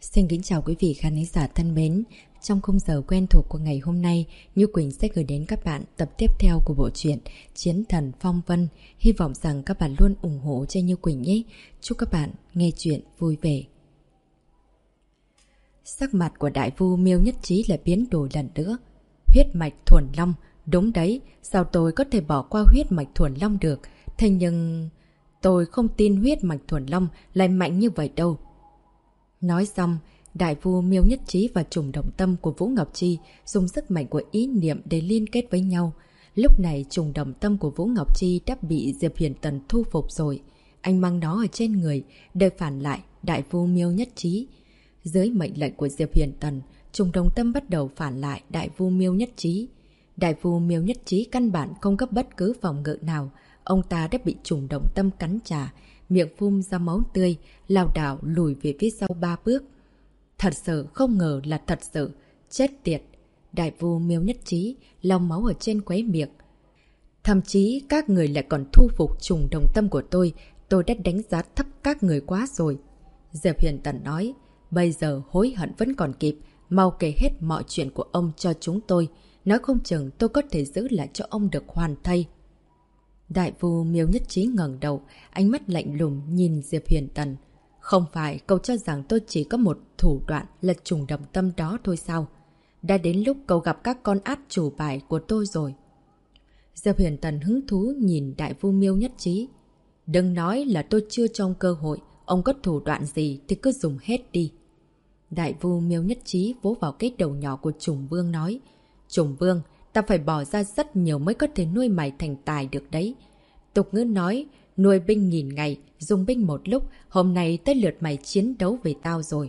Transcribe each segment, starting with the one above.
Xin kính chào quý vị khán giả thân mến. Trong khung giờ quen thuộc của ngày hôm nay, Như Quỳnh sẽ gửi đến các bạn tập tiếp theo của bộ truyện Chiến Thần Phong Vân. Hy vọng rằng các bạn luôn ủng hộ cho Như Quỳnh nhé. Chúc các bạn nghe chuyện vui vẻ. Sắc mặt của đại phu Miêu Nhất Trí lại biến đổi lần nữa. Huyết mạch thuần long, đúng đấy, sao tôi có thể bỏ qua huyết mạch thuần long được? Thế nhưng tôi không tin huyết mạch thuần long lại mạnh như vậy đâu. Nói xong, đại phu Miêu Nhất Trí và trùng đồng tâm của Vũ Ngọc Chi dùng sức mạnh của ý niệm để liên kết với nhau. Lúc này trùng đồng tâm của Vũ Ngọc Chi đã bị Diệp Huyền Tần thu phục rồi. Anh mang nó ở trên người, đợi phản lại đại phu Miêu Nhất Trí. Dưới mệnh lệnh của Diệp Huyền Tần, trùng đồng tâm bắt đầu phản lại đại phu Miêu Nhất Trí. Đại phu Miêu Nhất Trí căn bản không có bất cứ phòng ngự nào. Ông ta đã bị trùng đồng tâm cắn trả, miệng phun ra máu tươi, lảo đảo lùi về phía sau 3 bước. Thật sự không ngờ là thật sự, chết tiệt. Đại phu Miêu Nhất Trí lau máu ở trên khóe miệng. Thậm chí các người lại còn thu phục trùng đồng tâm của tôi đã đánh giá thấp các người quá rồi. Diệp Huyền Tần nói, bây giờ hối hận vẫn còn kịp, mau kể hết mọi chuyện của ông cho chúng tôi. Nói không chừng tôi có thể giữ lại cho ông được hoàn thây. Đại phu Miêu Nhất Trí ngẩng đầu, ánh mắt lạnh lùng nhìn Diệp Huyền Tần. Không phải cậu cho rằng tôi chỉ có một thủ đoạn là trùng đồng tâm đó thôi sao? Đã đến lúc cậu gặp các con át chủ bài của tôi rồi. Diệp Huyền Tần hứng thú nhìn đại phu Miêu Nhất Trí. Đừng nói là tôi chưa cho ông cơ hội, ông có thủ đoạn gì thì cứ dùng hết đi. Đại phu Miêu Nhất Trí vỗ vào cái đầu nhỏ của Trùng Vương nói. Trùng Vương, ta phải bỏ ra rất nhiều mới có thể nuôi mày thành tài được đấy. Tục ngữ nói, nuôi binh nghìn ngày, dùng binh một lúc, hôm nay tới lượt mày chiến đấu với tao rồi.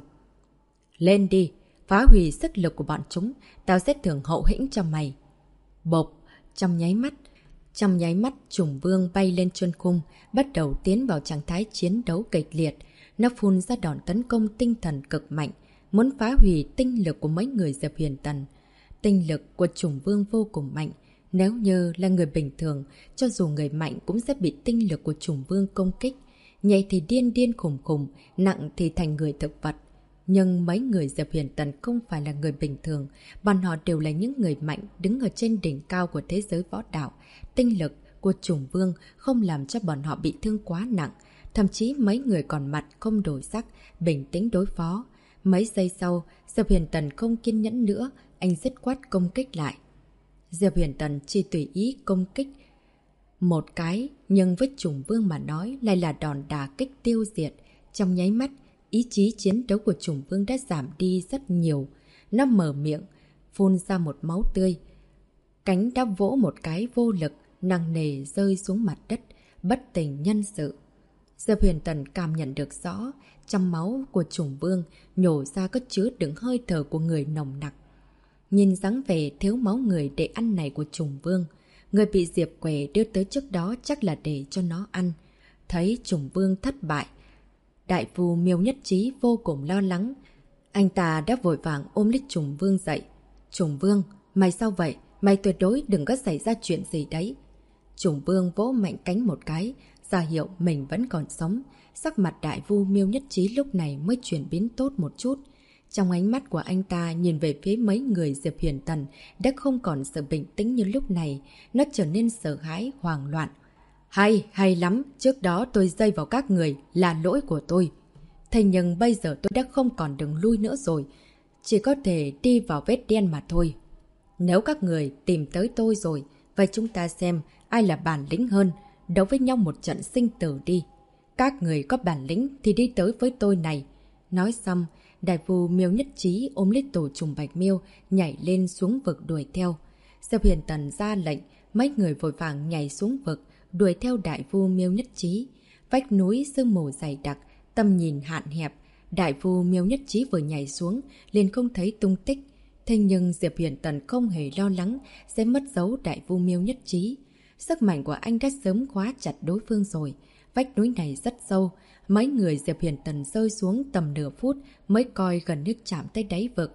Lên đi, phá hủy sức lực của bọn chúng, tao sẽ thưởng hậu hĩnh cho mày. Bộp, trong nháy mắt Trùng Vương bay lên chân khung, bắt đầu tiến vào trạng thái chiến đấu kịch liệt. Nó phun ra đòn tấn công tinh thần cực mạnh, muốn phá hủy tinh lực của mấy người Diệp Huyền Tần. Tinh lực của Trùng Vương vô cùng mạnh. Nếu như là người bình thường, cho dù người mạnh cũng sẽ bị tinh lực của Trùng Vương công kích. Nhẹ thì điên điên khủng khủng, nặng thì thành người thực vật. Nhưng mấy người Diệp Huyền Tần không phải là người bình thường. Bọn họ đều là những người mạnh đứng ở trên đỉnh cao của thế giới võ đạo. Tinh lực của Trùng Vương không làm cho bọn họ bị thương quá nặng. Thậm chí mấy người còn mặt không đổi sắc, bình tĩnh đối phó. Mấy giây sau, Diệp Huyền Tần không kiên nhẫn nữa, anh dứt khoát công kích lại. Diệp Huyền Tần chỉ tùy ý công kích một cái, nhưng với Trùng Vương mà nói lại là đòn đả kích tiêu diệt. Trong nháy mắt, ý chí chiến đấu của Trùng Vương đã giảm đi rất nhiều. Nó mở miệng, phun ra một máu tươi. Cánh đã vỗ một cái vô lực, nặng nề rơi xuống mặt đất, bất tỉnh nhân sự. Diệp Huyền Tần cảm nhận được rõ, trong máu của Trùng Vương nhổ ra có chứa đựng hơi thở của người nồng nặc. Nhìn dáng vẻ thiếu máu người để ăn này của Trùng Vương, người bị Diệp Quẻ đưa tới trước đó chắc là để cho nó ăn. Thấy Trùng Vương thất bại, đại phu Miêu Nhất Trí vô cùng lo lắng. Anh ta đã vội vàng ôm lấy Trùng Vương dậy. Trùng Vương, mày sao vậy? Mày tuyệt đối đừng có xảy ra chuyện gì đấy. Trùng Vương vỗ mạnh cánh một cái, ra hiệu mình vẫn còn sống. Sắc mặt đại phu Miêu Nhất Trí lúc này mới chuyển biến tốt một chút. Trong ánh mắt của anh ta nhìn về phía mấy người Diệp Huyền Tần đã không còn sự bình tĩnh như lúc này. Nó trở nên sợ hãi, hoảng loạn. Hay lắm, trước đó tôi dây vào các người là lỗi của tôi. Thế nhưng bây giờ tôi đã không còn đường lui nữa rồi. Chỉ có thể đi vào vết đen mà thôi. Nếu các người tìm tới tôi rồi, vậy chúng ta xem ai là bản lĩnh hơn. Đấu với nhau một trận sinh tử đi. Các người có bản lĩnh thì đi tới với tôi này. Nói xong, đại phu Miêu Nhất Trí ôm lấy tổ trùng Bạch Miêu, nhảy lên xuống vực đuổi theo. Diệp Huyền Tần ra lệnh, mấy người vội vàng nhảy xuống vực, đuổi theo đại phu Miêu Nhất Trí. Vách núi sương mù dày đặc, tầm nhìn hạn hẹp. Đại phu Miêu Nhất Trí vừa nhảy xuống, liền không thấy tung tích. Thế nhưng Diệp Huyền Tần không hề lo lắng sẽ mất dấu đại phu Miêu Nhất Trí. Sức mạnh của anh đã sớm khóa chặt đối phương rồi. Vách núi này rất sâu. Mấy người Diệp Huyền Tần rơi xuống tầm nửa phút mới coi gần như chạm tới đáy vực.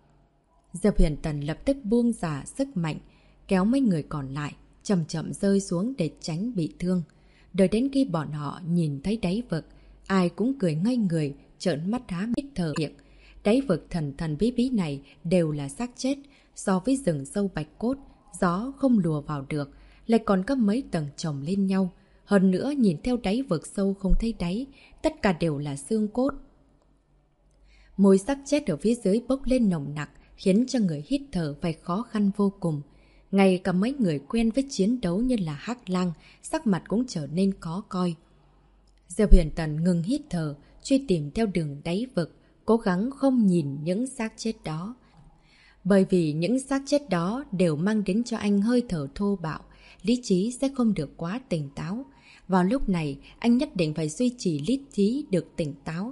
Diệp Huyền Tần lập tức buông ra sức mạnh, kéo mấy người còn lại, chậm chậm rơi xuống để tránh bị thương. Đợi đến khi bọn họ nhìn thấy đáy vực, ai cũng cười ngây người, trợn mắt há hít thở miệng. đáy vực thần thần bí bí này đều là xác chết. So với rừng sâu bạch cốt, gió không lùa vào được, lại còn có mấy tầng chồng lên nhau. Hơn nữa nhìn theo đáy vực sâu không thấy đáy, tất cả đều là xương cốt. Mùi xác chết ở phía dưới bốc lên nồng nặc, khiến cho người hít thở phải khó khăn vô cùng. Ngay cả mấy người quen với chiến đấu như là Hắc Lang, sắc mặt cũng trở nên khó coi. Diệp Huyền Tần ngừng hít thở, truy tìm theo đường đáy vực, cố gắng không nhìn những xác chết đó. Bởi vì những xác chết đó đều mang đến cho anh hơi thở thô bạo, lý trí sẽ không được quá tỉnh táo. Vào lúc này, anh nhất định phải duy trì lý trí được tỉnh táo.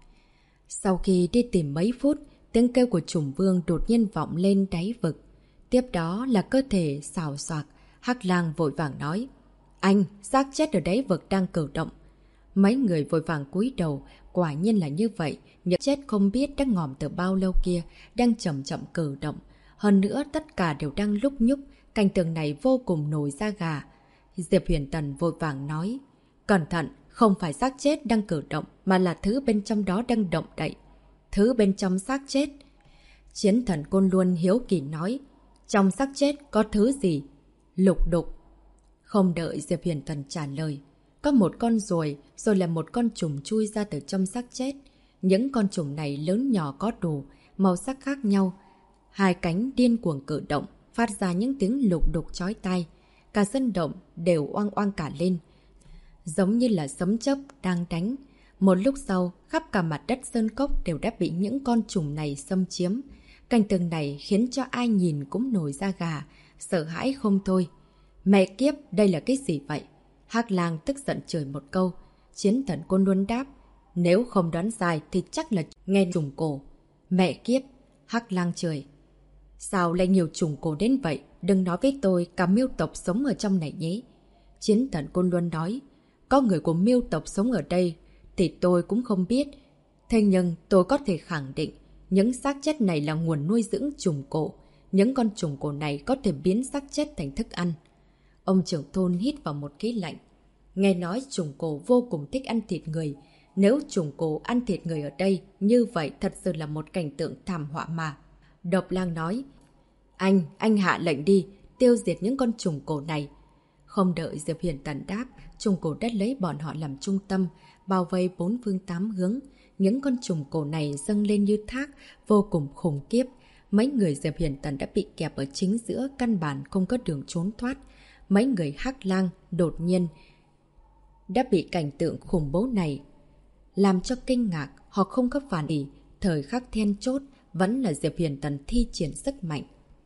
Sau khi đi tìm mấy phút, tiếng kêu của Trùng Vương đột nhiên vọng lên đáy vực. Tiếp đó là cơ thể xào xoạc, Hắc Lang vội vàng nói: "Anh, xác chết ở đáy vực đang cử động." Mấy người vội vàng cúi đầu, quả nhiên là như vậy, những chết không biết đã ngòm từ bao lâu kia, đang chậm chậm cử động. Hơn nữa tất cả đều đang lúc nhúc, cảnh tượng này vô cùng nổi da gà. Diệp Huyền Tần vội vàng nói: "Cẩn thận, không phải xác chết đang cử động, mà là thứ bên trong đó đang động đậy." "Thứ bên trong xác chết?" Chiến thần Côn Luân hiếu kỳ nói: "Trong xác chết có thứ gì?" "Lục đục." Không đợi Diệp Huyền Tần trả lời, có một con ruồi, rồi là một con trùng chui ra từ trong xác chết. Những con trùng này lớn nhỏ có đủ, màu sắc khác nhau. Hai cánh điên cuồng cử động, phát ra những tiếng lục đục chói tai. Cả sân động đều oang oang cả lên, giống như là sấm chớp đang đánh. Một lúc sau, khắp cả mặt đất sơn cốc đều đã bị những con trùng này xâm chiếm. Cảnh tượng này khiến cho ai nhìn cũng nổi da gà, sợ hãi không thôi. "Mẹ kiếp, đây là cái gì vậy?" Hắc Lang tức giận chửi một câu. Chiến thần Côn Luân đáp: "Nếu không đoán sai thì chắc là nghe trùng cổ." "Mẹ kiếp!" Hắc Lang chửi: "Sao lại nhiều trùng cổ đến vậy? Đừng nói với tôi cả miêu tộc sống ở trong này nhé." Chiến thần Côn Luân nói: "Có người của miêu tộc sống ở đây thì tôi cũng không biết. Thế nhưng tôi có thể khẳng định, những xác chết này là nguồn nuôi dưỡng trùng cổ. Những con trùng cổ này có thể biến xác chết thành thức ăn." Ông trưởng thôn hít vào một khí lạnh. Nghe nói trùng cổ vô cùng thích ăn thịt người. Nếu trùng cổ ăn thịt người ở đây, như vậy thật sự là một cảnh tượng thảm họa mà. Độc Lang nói: Anh hạ lệnh đi, tiêu diệt những con trùng cổ này." Không đợi Diệp Huyền Tần đáp, trùng cổ đã lấy bọn họ làm trung tâm, bao vây bốn phương tám hướng. Những con trùng cổ này dâng lên như thác, vô cùng khủng khiếp. Mấy người Diệp Huyền Tần đã bị kẹp ở chính giữa, căn bản không có đường trốn thoát. Mấy người Hắc Lang đột nhiên đã bị cảnh tượng khủng bố này làm cho kinh ngạc, họ không có phản ý. Thời khắc then chốt vẫn là Diệp Huyền Tần thi triển sức mạnh,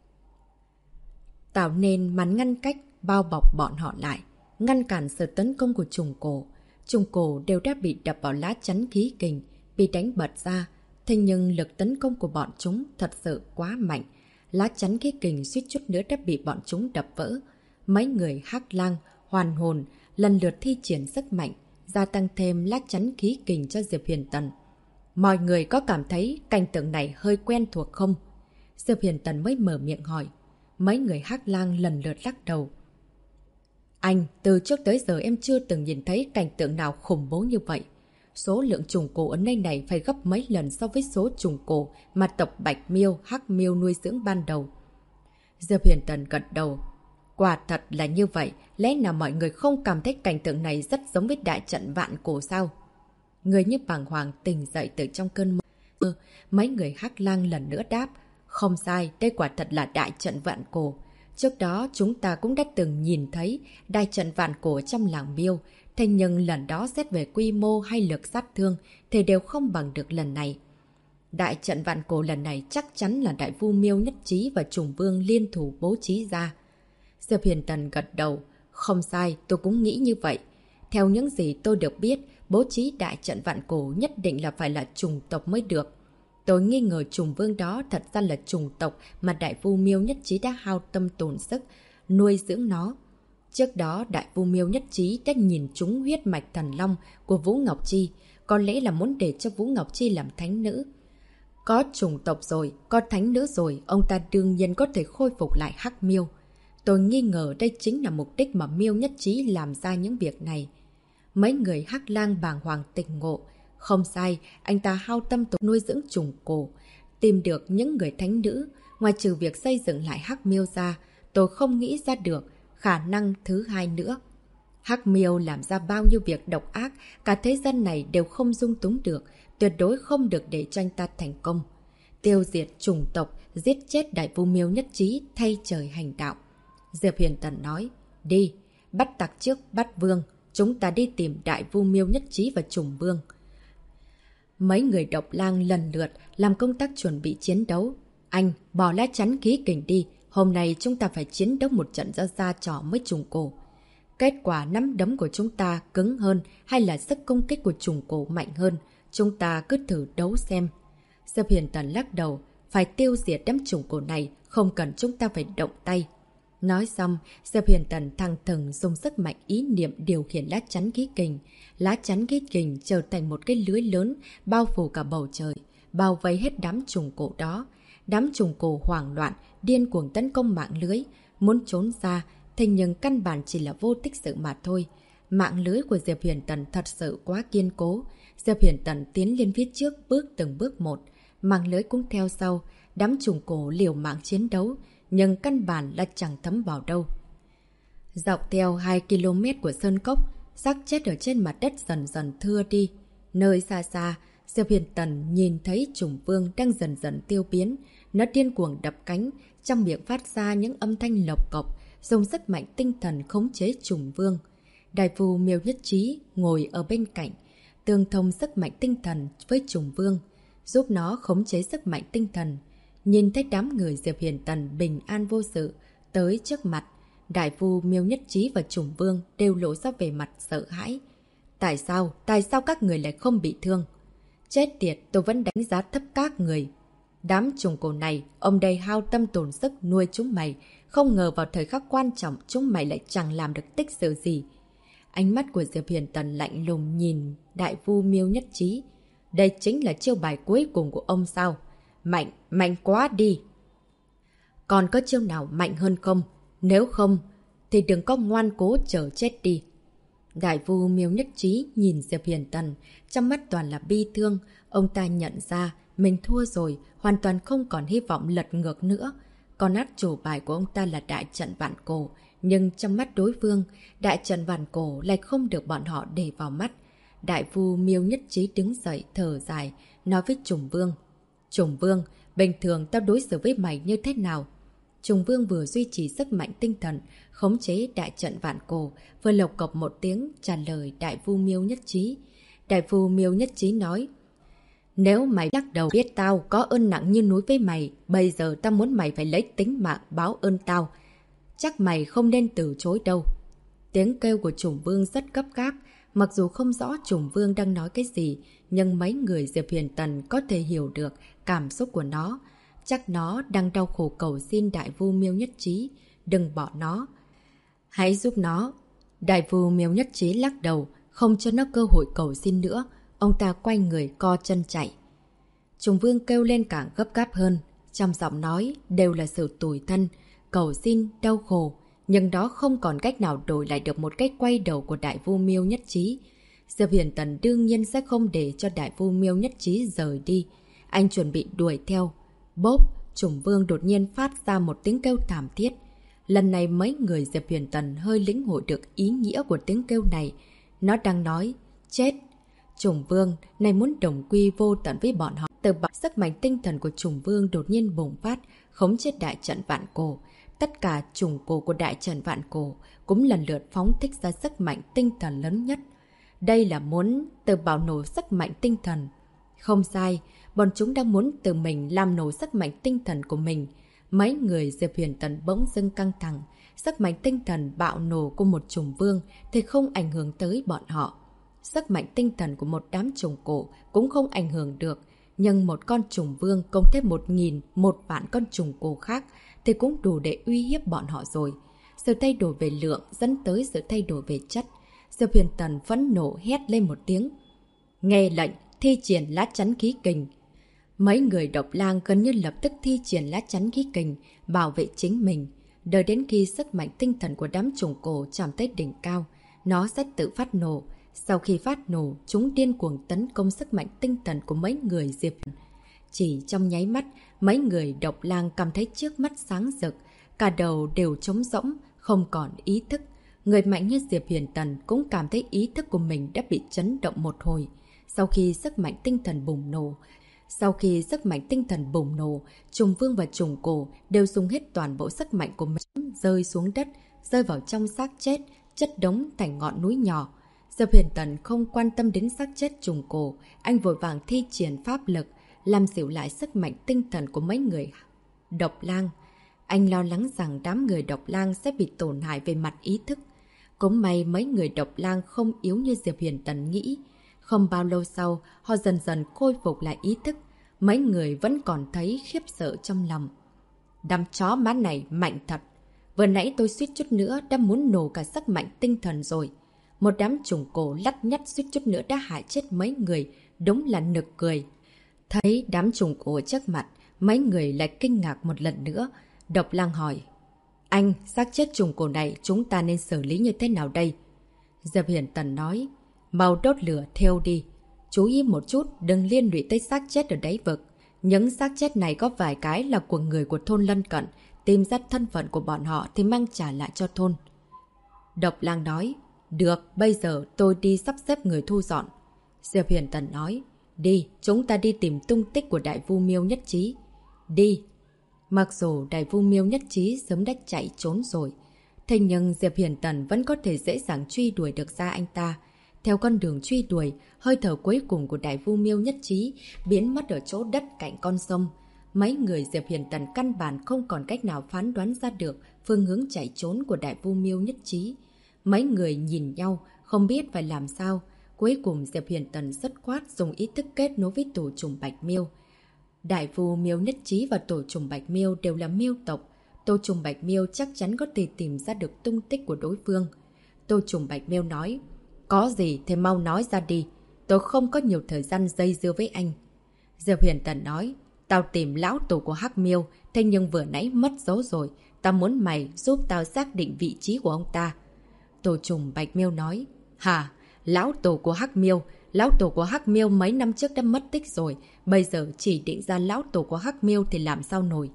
tạo nên màn ngăn cách bao bọc bọn họ lại, ngăn cản sự tấn công của trùng cổ. Trùng cổ đều đã bị đập vào lá chắn khí kình, bị đánh bật ra. Thế nhưng lực tấn công của bọn chúng thật sự quá mạnh. Lá chắn khí kình suýt chút nữa đã bị bọn chúng đập vỡ. Mấy người Hắc Lang, Hoàn Hồn lần lượt thi triển sức mạnh, gia tăng thêm lá chắn khí kình cho Diệp Huyền Tần. "Mọi người có cảm thấy cảnh tượng này hơi quen thuộc không?" Diệp Huyền Tần mới mở miệng hỏi. Mấy người Hắc Lang lần lượt lắc đầu. "Anh, từ trước tới giờ em chưa từng nhìn thấy cảnh tượng nào khủng bố như vậy. Số lượng trùng cổ ở nơi này phải gấp mấy lần so với số trùng cổ mà tộc Bạch Miêu, Hắc Miêu nuôi dưỡng ban đầu." Diệp Huyền Tần gật đầu. "Quả thật là như vậy, lẽ nào mọi người không cảm thấy cảnh tượng này rất giống với đại trận vạn cổ sao?" Người như bàng hoàng tỉnh dậy từ trong cơn mơ. Mấy người Hắc Lang lần nữa đáp: "Không sai, đây quả thật là đại trận vạn cổ. Trước đó chúng ta cũng đã từng nhìn thấy đại trận vạn cổ trong làng Miêu, thế nhưng lần đó xét về quy mô hay lực sát thương thì đều không bằng được lần này. Đại trận vạn cổ lần này chắc chắn là Đại Vu Miêu Nhất Chí và Trùng Vương liên thủ bố trí ra." Diệp Huyền Tần gật đầu. "Không sai, tôi cũng nghĩ như vậy. Theo những gì tôi được biết, bố trí đại trận vạn cổ nhất định là phải là trùng tộc mới được. Tôi nghi ngờ Trùng Vương đó thật ra là trùng tộc mà Đại Vu Miêu Nhất Chí đã hao tâm tổn sức nuôi dưỡng nó. Trước đó Đại Vu Miêu Nhất Chí đã nhìn trúng huyết mạch thần long của Vũ Ngọc Chi, có lẽ là muốn để cho Vũ Ngọc Chi làm thánh nữ. Có trùng tộc rồi, có thánh nữ rồi, ông ta đương nhiên có thể khôi phục lại Hắc Miêu. Tôi nghi ngờ đây chính là mục đích mà Miêu Nhất Chí làm ra những việc này." Mấy người Hắc Lang bàng hoàng tỉnh ngộ. Không sai, anh ta hao tâm tổn nuôi dưỡng trùng cổ. Tìm được những người thánh nữ, ngoài trừ việc xây dựng lại Hắc Miêu ra, tôi không nghĩ ra được khả năng thứ hai nữa. Hắc Miêu làm ra bao nhiêu việc độc ác, cả thế gian này đều không dung túng được, tuyệt đối không được để cho anh ta thành công. Tiêu diệt chủng tộc, giết chết Đại Vu Miêu Nhất Chí, thay trời hành đạo. Diệp Huyền Tần nói, đi, bắt tặc trước bắt vương, chúng ta đi tìm Đại Vu Miêu Nhất Chí và Trùng Vương. Mấy người Độc Lang lần lượt làm công tác chuẩn bị chiến đấu. Anh, bỏ lá chắn khí kình đi, hôm nay chúng ta phải chiến đấu một trận ra trò mới trùng cổ. Kết quả nắm đấm của chúng ta cứng hơn hay là sức công kích của trùng cổ mạnh hơn, chúng ta cứ thử đấu xem. Diệp Huyền Tần lắc đầu, phải tiêu diệt đám trùng cổ này, không cần chúng ta phải động tay. Nói xong, Diệp Huyền Tần thăng thừng dùng sức mạnh ý niệm điều khiển lá chắn khí kình. Lá chắn khí kình trở thành một cái lưới lớn, bao phủ cả bầu trời, bao vây hết đám trùng cổ đó. Đám trùng cổ hoảng loạn, điên cuồng tấn công mạng lưới, muốn trốn ra, thế nhưng căn bản chỉ là vô tích sự mà thôi. Mạng lưới của Diệp Huyền Tần thật sự quá kiên cố. Diệp Huyền Tần tiến lên phía trước bước từng bước một, mạng lưới cũng theo sau. Đám trùng cổ liều mạng chiến đấu, nhưng căn bản là chẳng thấm vào đâu. Dọc theo 2 km của sơn cốc, xác chết ở trên mặt đất dần dần thưa đi. Nơi xa xa, Diệp Huyền Tần nhìn thấy trùng vương đang dần dần tiêu biến. Nó điên cuồng đập cánh, trong miệng phát ra những âm thanh lộc cộc, dùng sức mạnh tinh thần khống chế trùng vương. Đại Vu Miêu Nhất Chí ngồi ở bên cạnh, tương thông sức mạnh tinh thần với trùng vương, giúp nó khống chế sức mạnh tinh thần. Nhìn thấy đám người Diệp Huyền Tần bình an vô sự tới trước mặt, Đại Vu Miêu Nhất Chí và Trùng Vương đều lộ ra về mặt sợ hãi. Tại sao các người lại không bị thương? Chết tiệt, tôi vẫn đánh giá thấp các người. Đám trùng cổ này, ông đây hao tâm tổn sức nuôi chúng mày, không ngờ vào thời khắc quan trọng chúng mày lại chẳng làm được tích sự gì. Ánh mắt của Diệp Huyền Tần lạnh lùng nhìn Đại Vu Miêu Nhất Chí. Đây chính là chiêu bài cuối cùng của ông sao? Mạnh quá đi. Còn có chiêu nào mạnh hơn không? Nếu không, thì đừng có ngoan cố chờ chết đi. Đại Vu Miêu Nhất Chí nhìn Diệp Huyền Tần, trong mắt toàn là bi thương. Ông ta nhận ra mình thua rồi, hoàn toàn không còn hy vọng lật ngược nữa. Con át chủ bài của ông ta là Đại Trận Vạn Cổ, nhưng trong mắt đối phương, Đại Trận Vạn Cổ lại không được bọn họ để vào mắt. Đại Vu Miêu Nhất Chí đứng dậy thở dài, nói với Trùng Vương. Trùng Vương, bình thường tao đối xử với mày như thế nào? Trùng Vương vừa duy trì sức mạnh tinh thần, khống chế Đại Trận Vạn Cổ, vừa lộc cộc một tiếng trả lời Đại Vu Miêu Nhất Chí. Đại Vu Miêu Nhất Chí nói, nếu mày lắc đầu biết tao có ơn nặng như núi với mày, bây giờ tao muốn mày phải lấy tính mạng báo ơn tao. Chắc mày không nên từ chối đâu. Tiếng kêu của Trùng Vương rất gấp gáp, mặc dù không rõ Trùng Vương đang nói cái gì, nhưng mấy người Diệp Huyền Tần có thể hiểu được cảm xúc của nó. Chắc nó đang đau khổ cầu xin Đại Vu Miêu Nhất Chí, đừng bỏ nó. Hãy giúp nó. Đại Vu Miêu Nhất Chí lắc đầu, không cho nó cơ hội cầu xin nữa. Ông ta quay người co chân chạy. Trùng Vương kêu lên càng gấp gáp hơn, trong giọng nói đều là sự tủi thân, cầu xin, đau khổ. Nhưng đó không còn cách nào đổi lại được một cách quay đầu của Đại Vu Miêu Nhất Chí. Diệp Huyền Tần đương nhiên sẽ không để cho Đại Vu Miêu Nhất Chí rời đi. Anh chuẩn bị đuổi theo. Bốp, Trùng Vương đột nhiên phát ra một tiếng kêu thảm thiết. Lần này mấy người Diệp Huyền Tần hơi lĩnh hội được ý nghĩa của tiếng kêu này. Nó đang nói, chết. Trùng Vương này muốn đồng quy vô tận với bọn họ. Từ bọc sức mạnh tinh thần của Trùng Vương đột nhiên bùng phát, khống chế Đại Trận Vạn Cổ. Tất cả trùng cổ của Đại Trận Vạn Cổ cũng lần lượt phóng thích ra sức mạnh tinh thần lớn nhất. Đây là muốn tự bảo nổ sức mạnh tinh thần. Không sai, bọn chúng đang muốn tự mình làm nổ sức mạnh tinh thần của mình. Mấy người Diệp Huyền Tần bỗng dưng căng thẳng. Sức mạnh tinh thần bạo nổ của một Trùng Vương thì không ảnh hưởng tới bọn họ. Sức mạnh tinh thần của một đám trùng cổ cũng không ảnh hưởng được. Nhưng một con Trùng Vương cộng thêm 1.000, 1.000 con trùng cổ khác thì cũng đủ để uy hiếp bọn họ rồi. Sự thay đổi về lượng dẫn tới sự thay đổi về chất. Diệp Huyền Tần phẫn nộ hét lên một tiếng. Nghe lệnh, thi triển lá chắn khí kình. Mấy người Độc Lang gần như lập tức thi triển lá chắn khí kình, bảo vệ chính mình. Đợi đến khi sức mạnh tinh thần của đám trùng cổ chạm tới đỉnh cao, nó sẽ tự phát nổ. Sau khi phát nổ, chúng điên cuồng tấn công sức mạnh tinh thần của mấy người Diệp. Chỉ trong nháy mắt, mấy người Độc Lang cảm thấy trước mắt sáng rực, cả đầu đều trống rỗng, không còn ý thức. Người mạnh như Diệp Huyền Tần cũng cảm thấy ý thức của mình đã bị chấn động một hồi. Sau khi sức mạnh tinh thần bùng nổ, Trùng Vương và Trùng Cổ đều dùng hết toàn bộ sức mạnh của mình rơi xuống đất, rơi vào trong xác chết, chất đống thành ngọn núi nhỏ. Diệp Huyền Tần không quan tâm đến xác chết Trùng Cổ, anh vội vàng thi triển pháp lực, làm dịu lại sức mạnh tinh thần của mấy người Độc Lang. Anh lo lắng rằng đám người Độc Lang sẽ bị tổn hại về mặt ý thức. Cũng may mấy người Độc Lang không yếu như Diệp Huyền Tần nghĩ. Không bao lâu sau, họ dần dần khôi phục lại ý thức. Mấy người vẫn còn thấy khiếp sợ trong lòng. Đám chó má này mạnh thật. Vừa nãy tôi suýt chút nữa đã muốn nổ cả sức mạnh tinh thần rồi. Một đám Trùng Cổ lắt nhắt suýt chút nữa đã hại chết mấy người. Đúng là nực cười. Thấy đám Trùng Cổ trước mặt, mấy người lại kinh ngạc một lần nữa. Độc Lang hỏi. Anh, xác chết Trùng Cổ này chúng ta nên xử lý như thế nào đây? Diệp Huyền Tần nói. Mau đốt lửa theo đi. Chú ý một chút, đừng liên lụy tới xác chết ở đáy vực. Những xác chết này có vài cái là của người của thôn lân cận. Tìm ra thân phận của bọn họ thì mang trả lại cho thôn. Độc Lang nói. Được, bây giờ tôi đi sắp xếp người thu dọn. Diệp Huyền Tần nói. Đi, chúng ta đi tìm tung tích của Đại Vu Miêu Nhất Chí. Đi. Mặc dù Đại Vu Miêu Nhất Chí sớm đã chạy trốn rồi, thế nhưng Diệp Huyền Tần vẫn có thể dễ dàng truy đuổi được ra anh ta. Theo con đường truy đuổi, hơi thở cuối cùng của Đại Vu Miêu Nhất Chí biến mất ở chỗ đất cạnh con sông. Mấy người Diệp Huyền Tần căn bản không còn cách nào phán đoán ra được phương hướng chạy trốn của Đại Vu Miêu Nhất Chí. Mấy người nhìn nhau, không biết phải làm sao. Cuối cùng Diệp Huyền Tần dứt khoát dùng ý thức kết nối với tổ trùng Bạch Miêu. Đại Vu Miêu Nhất Chí và tổ trùng Bạch Miêu đều là miêu tộc. Tổ trùng Bạch Miêu chắc chắn có thể tìm ra được tung tích của đối phương. Tổ trùng Bạch Miêu nói. Có gì thì mau nói ra đi. Tôi không có nhiều thời gian dây dưa với anh. Diệp Huyền Tần nói. Tao tìm lão tổ của Hắc Miêu, thế nhưng vừa nãy mất dấu rồi. Tao muốn mày giúp tao xác định vị trí của ông ta. Tổ trùng Bạch Miêu nói. Hả? Lão tổ của Hắc Miêu? Lão tổ của Hắc Miêu mấy năm trước đã mất tích rồi. Bây giờ chỉ định ra lão tổ của Hắc Miêu thì làm sao nổi?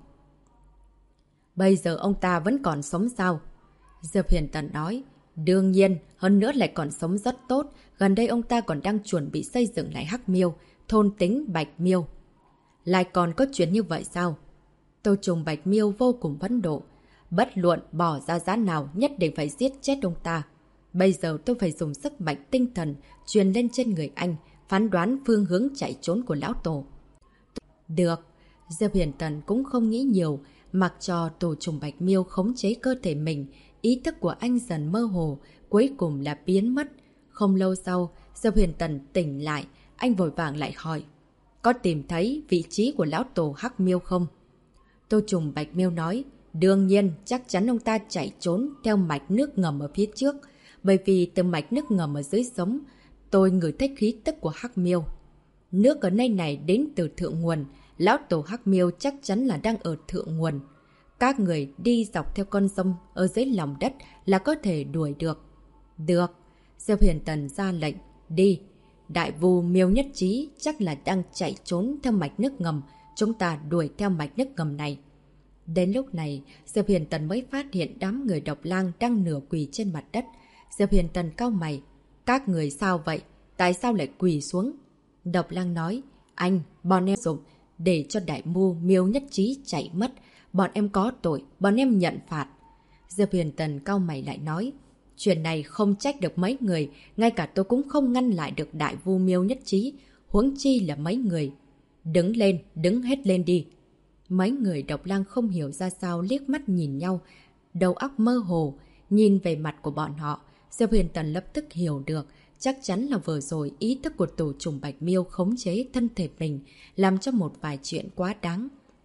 Bây giờ ông ta vẫn còn sống sao? Diệp Huyền Tần nói. Đương nhiên, hơn nữa lại còn sống rất tốt. Gần đây ông ta còn đang chuẩn bị xây dựng lại Hắc Miêu, thôn tính Bạch Miêu. Lại còn có chuyện như vậy sao? Tô trùng Bạch Miêu vô cùng phẫn nộ. Bất luận bỏ ra giá nào nhất định phải giết chết ông ta. Bây giờ tôi phải dùng sức mạnh tinh thần truyền lên trên người anh, phán đoán phương hướng chạy trốn của lão tổ. Được, Diệp Huyền Tần cũng không nghĩ nhiều, mặc cho tổ trùng Bạch Miêu khống chế cơ thể mình, ý thức của anh dần mơ hồ, cuối cùng là biến mất. Không lâu sau, Diệp Huyền Tần tỉnh lại, anh vội vàng lại hỏi. Có tìm thấy vị trí của lão tổ Hắc Miêu không? Tổ trùng Bạch Miêu nói. Đương nhiên, chắc chắn ông ta chạy trốn theo mạch nước ngầm ở phía trước. Bởi vì từ mạch nước ngầm ở dưới sống, tôi ngửi thấy khí tức của Hắc Miêu. Nước ở nơi này đến từ thượng nguồn, lão tổ Hắc Miêu chắc chắn là đang ở thượng nguồn. Các người đi dọc theo con sông ở dưới lòng đất là có thể đuổi được. Được, Diệp Huyền Tần ra lệnh, đi. Đại Vu Miêu Nhất Chí chắc là đang chạy trốn theo mạch nước ngầm, chúng ta đuổi theo mạch nước ngầm này. Đến lúc này, Diệp Huyền Tần mới phát hiện đám người Độc Lang đang nửa quỳ trên mặt đất. Diệp Huyền Tần cau mày. Các người sao vậy? Tại sao lại quỳ xuống? Độc Lang nói. Anh, bọn em dùng để cho Đại Vu Miêu Nhất Chí chạy mất. Bọn em có tội, bọn em nhận phạt. Diệp Huyền Tần cau mày lại nói. Chuyện này không trách được mấy người, ngay cả tôi cũng không ngăn lại được Đại Vu Miêu Nhất Chí, huống chi là mấy người. Đứng lên, đứng hết lên đi. Mấy người Độc Lang không hiểu ra sao liếc mắt nhìn nhau, đầu óc mơ hồ, nhìn về mặt của bọn họ. Diệp Huyền Tần lập tức hiểu được, chắc chắn là vừa rồi ý thức của tổ trùng Bạch Miêu khống chế thân thể mình, làm cho một vài chuyện quá đáng.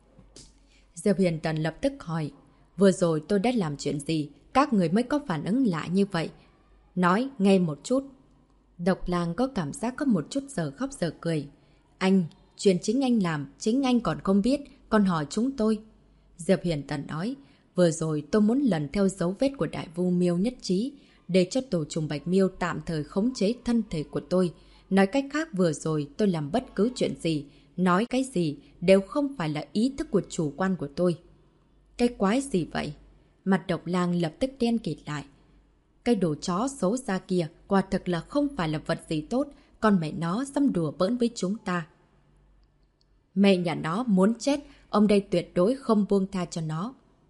Diệp Huyền Tần lập tức hỏi, vừa rồi tôi đã làm chuyện gì, các người mới có phản ứng lạ như vậy? Nói nghe một chút. Độc Lang có cảm giác có một chút giờ khóc giờ cười. Anh, chuyện chính anh làm, chính anh còn không biết, còn hỏi chúng tôi. Diệp Huyền Tần nói, vừa rồi tôi muốn lần theo dấu vết của Đại Vu Miêu Nhất Chí. để cho tổ trùng Bạch Miêu tạm thời khống chế thân thể của tôi. Nói cách khác, vừa rồi tôi làm bất cứ chuyện gì, nói cái gì đều không phải là ý thức của chủ quan của tôi. Cái quái gì vậy? Mặt Độc Lang lập tức đen kịt lại. Cái đồ chó xấu xa kia quả thực là không phải là vật gì tốt, còn mẹ nó dám đùa bỡn với chúng ta. Mẹ nhà nó muốn chết, ông đây tuyệt đối không buông tha cho nó.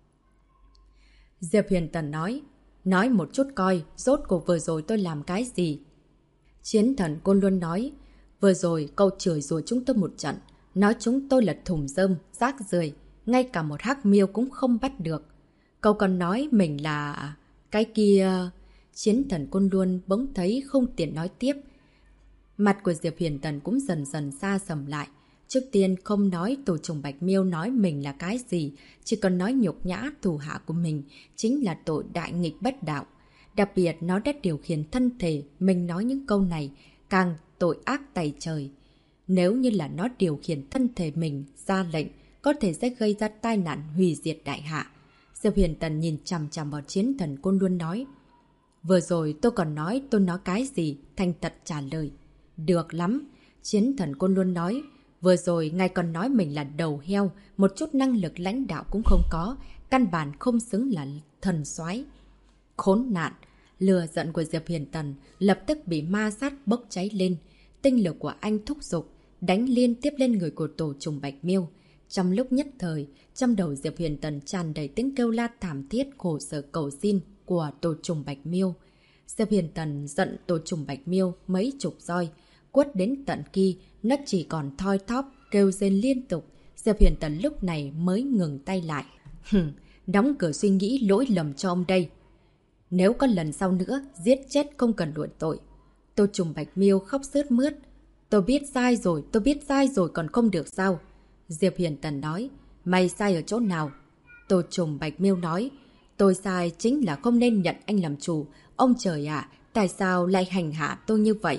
Diệp Huyền Tần nói một chút coi, rốt cuộc vừa rồi tôi làm cái gì? Chiến thần Côn Luân nói, vừa rồi cậu chửi rủa chúng tôi một trận, nói chúng tôi là thùng rơm, rác rưởi, ngay cả một hắc miêu cũng không bắt được. Cậu còn nói mình là... cái kia... Chiến thần Côn Luân bỗng thấy không tiện nói tiếp. Mặt của Diệp Huyền Tần cũng dần dần xa sầm lại. Trước tiên không nói tổ trùng Bạch Miêu nói mình là cái gì, chỉ còn nói nhục nhã thủ hạ của mình chính là tội đại nghịch bất đạo. Đặc biệt nó đã điều khiển thân thể mình nói những câu này, càng tội ác tày trời. Nếu như là nó điều khiển thân thể mình ra lệnh, có thể sẽ gây ra tai nạn hủy diệt đại hạ. Diệp Huyền Tần nhìn chằm chằm vào chiến thần Côn Luân nói. Vừa rồi tôi còn nói tôi nói cái gì, thành thật trả lời. Được lắm, chiến thần Côn Luân nói. Vừa rồi ngài còn nói mình là đầu heo, một chút năng lực lãnh đạo cũng không có, căn bản không xứng là thần soái. Khốn nạn, lừa giận của Diệp Huyền Tần lập tức bị ma sát bốc cháy lên. Tinh lực của anh thúc giục, đánh liên tiếp lên người của tổ trùng Bạch Miêu. Trong lúc nhất thời, trong đầu Diệp Huyền Tần tràn đầy tiếng kêu la thảm thiết khổ sở cầu xin của tổ trùng Bạch Miêu. Diệp Huyền Tần giận tổ trùng Bạch Miêu mấy chục roi, quất đến tận khi nó chỉ còn thoi thóp kêu rên liên tục. Diệp Huyền Tần lúc này mới ngừng tay lại. Đóng cửa suy nghĩ lỗi lầm cho ông đây. Nếu có lần sau nữa, giết chết không cần luận tội. Tổ trùng Bạch Miêu khóc sướt mướt. Tôi biết sai rồi còn không được sao? Diệp Huyền Tần nói. Mày sai ở chỗ nào? Tổ trùng Bạch Miêu nói. Tôi sai chính là không nên nhận anh làm chủ. Ông trời ạ, tại sao lại hành hạ tôi như vậy?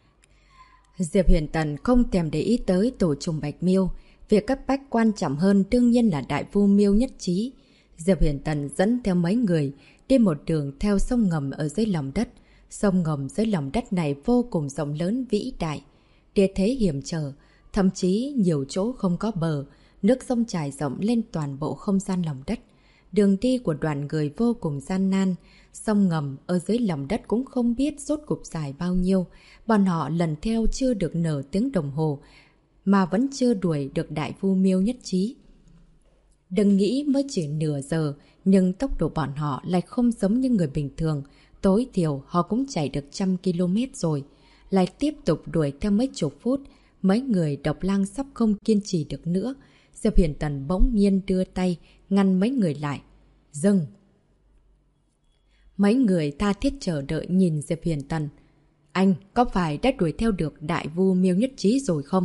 Diệp Huyền Tần không thèm để ý tới tổ trùng Bạch Miêu. Việc cấp bách quan trọng hơn đương nhiên là đại vu Miêu Nhất Chí. Diệp Huyền Tần dẫn theo mấy người đi một đường theo sông ngầm ở dưới lòng đất. Sông ngầm dưới lòng đất này vô cùng rộng lớn vĩ đại. Địa thế hiểm trở, thậm chí nhiều chỗ không có bờ. Nước sông trải rộng lên toàn bộ không gian lòng đất. Đường đi của đoàn người vô cùng gian nan. Sông ngầm ở dưới lòng đất cũng không biết rốt cục dài bao nhiêu. Bọn họ lần theo chưa được nửa tiếng đồng hồ, mà vẫn chưa đuổi được đại vu Miêu Nhất Chí. Đừng nghĩ mới chỉ nửa giờ, nhưng tốc độ bọn họ lại không giống như người bình thường. Tối thiểu họ cũng chạy được 100 km rồi. Lại tiếp tục đuổi theo mấy chục phút, mấy người Độc Lang sắp không kiên trì được nữa. Diệp Huyền Tần bỗng nhiên đưa tay, ngăn mấy người lại. Dừng! Mấy người tha thiết chờ đợi nhìn Diệp Huyền Tần. Anh có phải đã đuổi theo được đại vu Miêu Nhất Chí rồi không?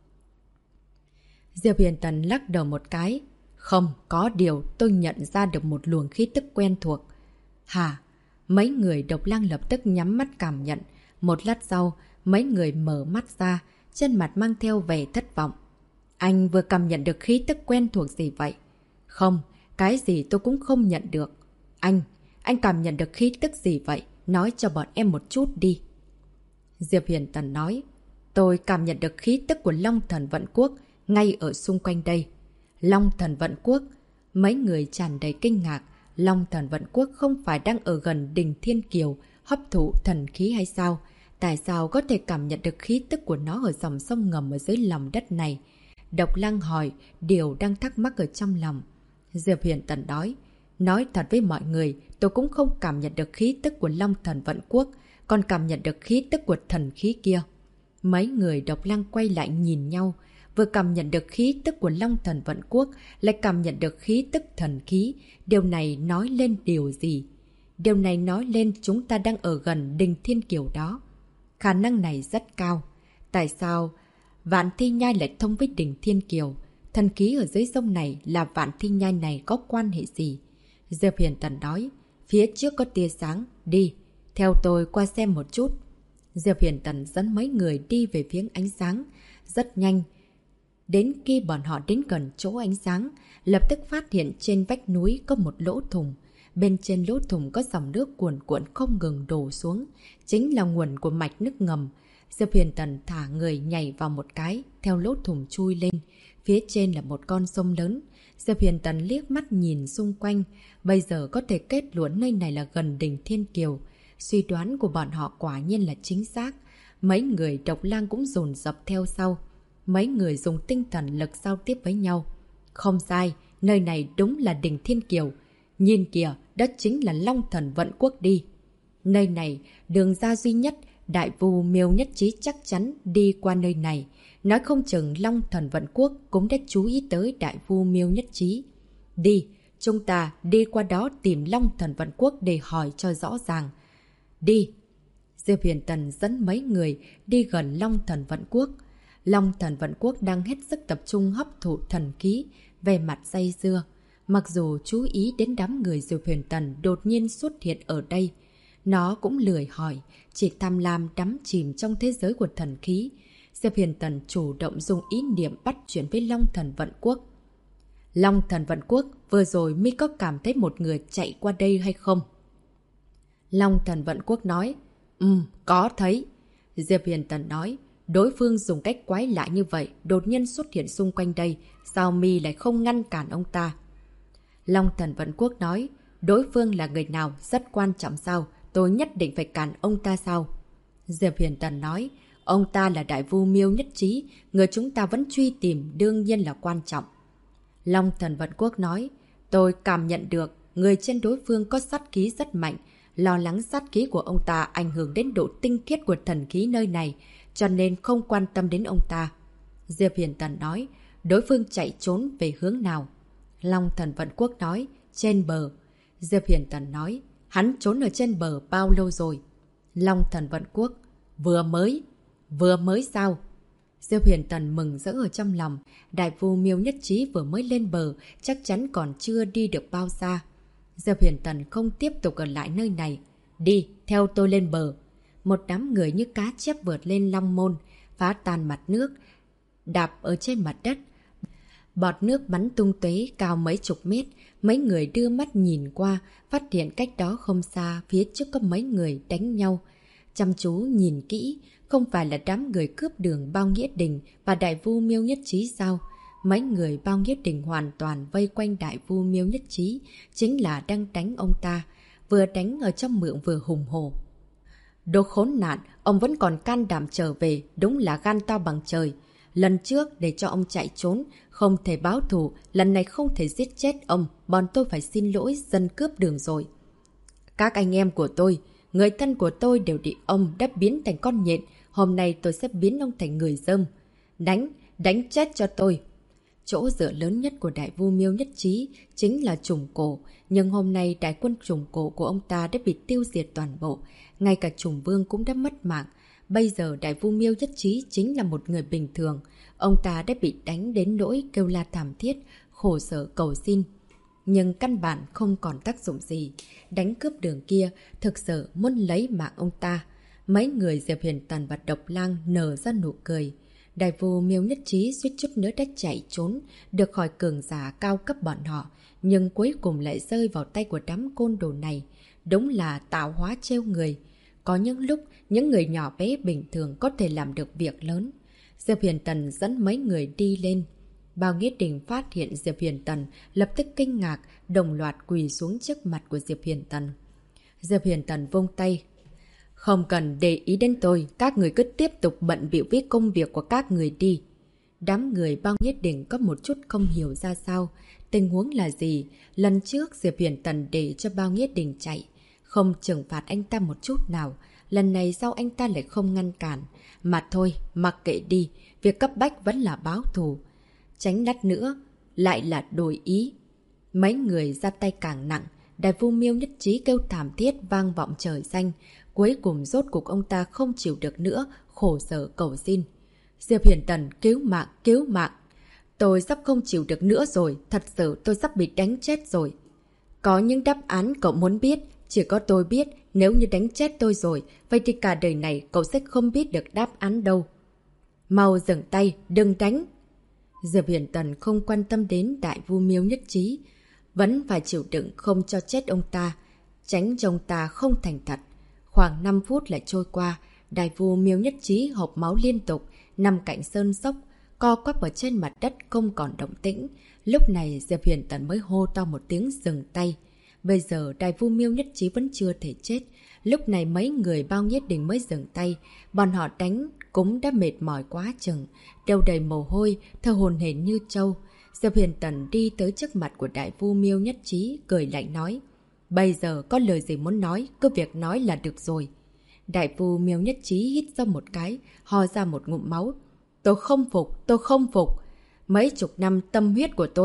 Diệp Huyền Tần lắc đầu một cái. Không, có điều tôi nhận ra được một luồng khí tức quen thuộc. Hả? Mấy người Độc Lang lập tức nhắm mắt cảm nhận. Một lát sau, mấy người mở mắt ra, trên mặt mang theo vẻ thất vọng. Anh vừa cảm nhận được khí tức quen thuộc gì vậy? Không, cái gì tôi cũng không nhận được. Anh cảm nhận được khí tức gì vậy? Nói cho bọn em một chút đi. Diệp Huyền Tần nói. Tôi cảm nhận được khí tức của Long Thần Vận Quốc ngay ở xung quanh đây. Long Thần Vận Quốc? Mấy người tràn đầy kinh ngạc. Long Thần Vận Quốc không phải đang ở gần đỉnh Thiên Kiều, hấp thụ thần khí hay sao? Tại sao có thể cảm nhận được khí tức của nó ở dòng sông ngầm ở dưới lòng đất này? Độc Lang hỏi, điều đang thắc mắc ở trong lòng. Diệp Huyền Tần nói thật với mọi người, tôi cũng không cảm nhận được khí tức của Long Thần Vận Quốc, còn cảm nhận được khí tức của thần khí kia. Mấy người Độc Lang quay lại nhìn nhau, vừa cảm nhận được khí tức của Long Thần Vận Quốc, lại cảm nhận được khí tức thần khí. Điều này nói lên điều gì? Điều này nói lên chúng ta đang ở gần đỉnh Thiên Kiều đó. Khả năng này rất cao. Tại sao Vạn Thi Nhai lại thông với đỉnh Thiên Kiều? Thần khí ở dưới sông này là Vạn Thi Nhai này có quan hệ gì? Diệp Huyền Tần nói, phía trước có tia sáng, đi, theo tôi qua xem một chút. Diệp Huyền Tần dẫn mấy người đi về phía ánh sáng, rất nhanh. Đến khi bọn họ đến gần chỗ ánh sáng, lập tức phát hiện trên vách núi có một lỗ thủng. Bên trên lỗ thùng có dòng nước cuồn cuộn không ngừng đổ xuống, chính là nguồn của mạch nước ngầm. Diệp Huyền Tần thả người nhảy vào một cái, theo lỗ thùng chui lên. Phía trên là một con sông lớn. Diệp Huyền Tần liếc mắt nhìn xung quanh, bây giờ có thể kết luận nơi này là gần đỉnh Thiên Kiều. Suy đoán của bọn họ quả nhiên là chính xác. Mấy người độc lang cũng dồn dập theo sau. Mấy người dùng tinh thần lực giao tiếp với nhau. Không sai, nơi này đúng là đỉnh Thiên Kiều. Nhìn kìa, đó chính là Long Thần Vận Quốc đi. Nơi này, đường ra duy nhất, Đại Vu Miêu Nhất Chí chắc chắn đi qua nơi này. Nói không chừng Long Thần Vận Quốc cũng đã chú ý tới Đại Vu Miêu Nhất Chí. Đi, chúng ta đi qua đó tìm Long Thần Vận Quốc để hỏi cho rõ ràng. Đi! Diệp Huyền Tần dẫn mấy người đi gần Long Thần Vận Quốc. Long Thần Vận Quốc đang hết sức tập trung hấp thụ thần khí, về mặt say dưa. Mặc dù chú ý đến đám người Diệp Huyền Tần đột nhiên xuất hiện ở đây, nó cũng lười hỏi, chỉ tham lam đắm chìm trong thế giới của thần khí. Diệp Huyền Tần chủ động dùng ý niệm bắt chuyện với Long Thần Vận Quốc. Long Thần Vận Quốc, vừa rồi mi có cảm thấy một người chạy qua đây hay không? Long Thần Vận Quốc nói, có thấy. Diệp Huyền Tần nói, đối phương dùng cách quái lạ như vậy, đột nhiên xuất hiện xung quanh đây, sao mi lại không ngăn cản ông ta? Long Thần Vận Quốc nói, đối phương là người nào rất quan trọng sao, tôi nhất định phải cản ông ta sao? Diệp Huyền Tần nói, ông ta là Đại Vu Miêu Nhất Chí, người chúng ta vẫn truy tìm đương nhiên là quan trọng. Long Thần Vận Quốc nói, tôi cảm nhận được người trên đối phương có sát khí rất mạnh, lo lắng sát khí của ông ta ảnh hưởng đến độ tinh khiết của thần khí nơi này, cho nên không quan tâm đến ông ta. Diệp Huyền Tần nói, đối phương chạy trốn về hướng nào? Long Thần Vận Quốc nói, trên bờ. Diệp Huyền Tần nói, hắn trốn ở trên bờ bao lâu rồi? Long Thần Vận Quốc, vừa mới sao? Diệp Huyền Tần mừng rỡ ở trong lòng, Đại Vu Miêu Nhất Chí vừa mới lên bờ, chắc chắn còn chưa đi được bao xa. Diệp Huyền Tần không tiếp tục ở lại nơi này. Đi, theo tôi lên bờ. Một đám người như cá chép vượt lên long môn, phá tan mặt nước, đạp ở trên mặt đất. Bọt nước bắn tung tóe cao mấy chục mét, mấy người đưa mắt nhìn qua, phát hiện cách đó không xa, phía trước có mấy người đánh nhau. Chăm chú nhìn kỹ, không phải là đám người cướp đường Bao Nghĩa Đình và Đại Vu Miêu Nhất Chí sao? Mấy người Bao Nghĩa Đình hoàn toàn vây quanh Đại Vu Miêu Nhất Chí, chính là đang đánh ông ta, vừa đánh ở trong miệng vừa hùng hổ. Đồ khốn nạn, ông vẫn còn can đảm trở về, đúng là gan to bằng trời. Lần trước để cho ông chạy trốn, không thể báo thù, lần này không thể giết chết ông, bọn tôi phải xin lỗi dân cướp đường rồi. Các anh em của tôi, người thân của tôi đều bị ông đã biến thành con nhện, hôm nay tôi sẽ biến ông thành người dơm. Đánh chết cho tôi. Chỗ dựa lớn nhất của Đại Vu Miêu Nhất Chí chính là trùng cổ, nhưng hôm nay đại quân trùng cổ của ông ta đã bị tiêu diệt toàn bộ, ngay cả trùng vương cũng đã mất mạng. Bây giờ Đại Vu Miêu Nhất Chí chính là một người bình thường, ông ta đã bị đánh đến nỗi kêu la thảm thiết, khổ sở cầu xin. Nhưng căn bản không còn tác dụng gì, đánh cướp đường kia thực sự muốn lấy mạng ông ta. Mấy người Diệp Huyền Tần và Độc Lang nở ra nụ cười. Đại Vu Miêu Nhất Chí suýt chút nữa đã chạy trốn, được khỏi cường giả cao cấp bọn họ, nhưng cuối cùng lại rơi vào tay của đám côn đồ này. Đúng là tạo hóa trêu người. Có những lúc, những người nhỏ bé bình thường có thể làm được việc lớn. Diệp Huyền Tần dẫn mấy người đi lên. Bao Nghĩa Đình phát hiện Diệp Huyền Tần, lập tức kinh ngạc, đồng loạt quỳ xuống trước mặt của Diệp Huyền Tần. Diệp Huyền Tần vung tay. Không cần để ý đến tôi, các người cứ tiếp tục bận bịu với công việc của các người đi. Đám người Bao Nghĩa Đình có một chút không hiểu ra sao. Tình huống là gì? Lần trước Diệp Huyền Tần để cho Bao Nghĩa Đình chạy, không trừng phạt anh ta một chút nào. Lần này sao anh ta lại không ngăn cản? Mà thôi, mặc kệ đi, việc cấp bách vẫn là báo thù. Tránh lát nữa, lại là đổi ý. Mấy người ra tay càng nặng, Đại Vu Miêu Nhất Chí kêu thảm thiết vang vọng trời xanh. Cuối cùng rốt cuộc ông ta không chịu được nữa, khổ sở cầu xin. Diệp Huyền Tần, cứu mạng, cứu mạng. Tôi sắp không chịu được nữa rồi, thật sự tôi sắp bị đánh chết rồi. Có những đáp án cậu muốn biết, chỉ có tôi biết, nếu như đánh chết tôi rồi, vậy thì cả đời này cậu sẽ không biết được đáp án đâu. Mau dừng tay, đừng đánh. Diệp Huyền Tần không quan tâm đến Đại Vu Miêu Nhất Chí. Vẫn phải chịu đựng không cho chết ông ta, tránh cho ông ta không thành thật. Khoảng 5 phút lại trôi qua, đại phu Miêu Nhất Chí hộc máu liên tục, nằm cạnh sơn sốc, co quắp ở trên mặt đất không còn động tĩnh. Lúc này Diệp Huyền Tần mới hô to một tiếng dừng tay. Bây giờ đại phu Miêu Nhất Chí vẫn chưa thể chết. Lúc này mấy người bao nhiết đình mới dừng tay. Bọn họ đánh cũng đã mệt mỏi quá chừng, đầu đầy mồ hôi, thở hổn hển như trâu. Diệp Huyền Tần đi tới trước mặt của đại phu Miêu Nhất Chí, cười lạnh nói: "Bây giờ có lời gì muốn nói, cứ việc nói là được rồi." Đại phu Miêu Nhất Chí hít ra một cái, ho ra một ngụm máu. "Tôi không phục, tôi không phục. Mấy chục năm tâm huyết của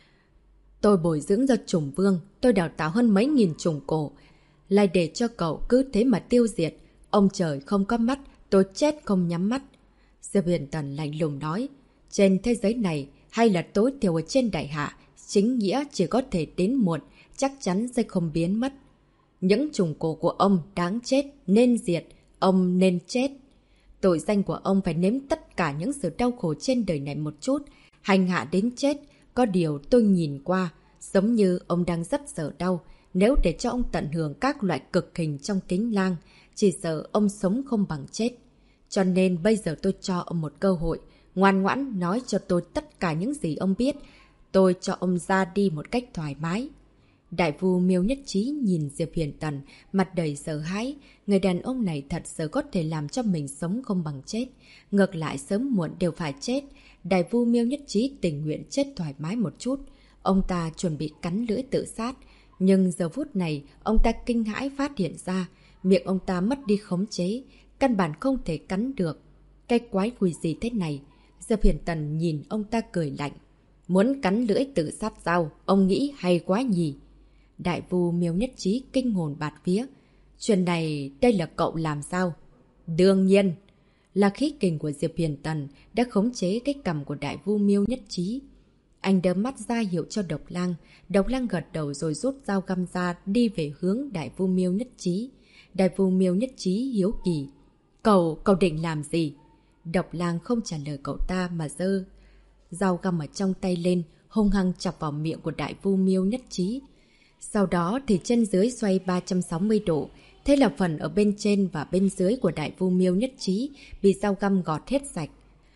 tôi bồi dưỡng ra trùng vương, tôi đào tạo hơn mấy nghìn trùng cổ, lại để cho cậu cứ thế mà tiêu diệt. Ông trời không có mắt, tôi chết không nhắm mắt." Diệp Huyền Tần lạnh lùng nói: "Trên thế giới này, hay là tối thiểu ở trên đại hạ, chính nghĩa chỉ có thể đến muộn, chắc chắn sẽ không biến mất. Những trùng cổ của ông đáng chết, nên diệt, ông nên chết. Tội danh của ông phải nếm tất cả những sự đau khổ trên đời này một chút, hành hạ đến chết. Có điều tôi nhìn qua, giống như ông đang rất sợ đau. Nếu để cho ông tận hưởng các loại cực hình trong kính lang, chỉ sợ ông sống không bằng chết. Cho nên bây giờ tôi cho ông một cơ hội, ngoan ngoãn nói cho tôi tất cả những gì ông biết. Tôi cho ông ra đi một cách thoải mái." Đại phu Miêu Nhất Chí nhìn Diệp Huyền Tần, mặt đầy sợ hãi. Người đàn ông này thật sự có thể làm cho mình sống không bằng chết. Ngược lại sớm muộn đều phải chết. Đại phu Miêu Nhất Chí tình nguyện chết thoải mái một chút. Ông ta chuẩn bị cắn lưỡi tự sát. Nhưng giờ phút này, ông ta kinh hãi phát hiện ra, miệng ông ta mất đi khống chế, căn bản không thể cắn được. Cái quái quỷ gì thế này? Diệp Huyền Tần nhìn ông ta cười lạnh. "Muốn cắn lưỡi tự sát sao? Ông nghĩ hay quá nhỉ?" Đại phu Miêu Nhất Chí kinh hồn bạt vía. "Chuyện này, đây là cậu làm sao?" "Đương nhiên!" Là khí kình của Diệp Huyền Tần đã khống chế cái cằm của đại phu Miêu Nhất Chí. Anh đỡ mắt ra hiệu cho Độc Lang. Độc Lang gật đầu rồi rút dao găm ra đi về hướng đại phu Miêu Nhất Chí. Đại phu Miêu Nhất Chí hiếu kỳ. Cậu định làm gì?" Độc Lang không trả lời cậu ta mà giơ dao găm ở trong tay lên, hung hăng chọc vào miệng của đại phu Miêu Nhất Chí. Sau đó thì chân dưới xoay 360 độ. Thế là phần ở bên trên và bên dưới của đại phu Miêu Nhất Chí bị dao găm gọt hết sạch.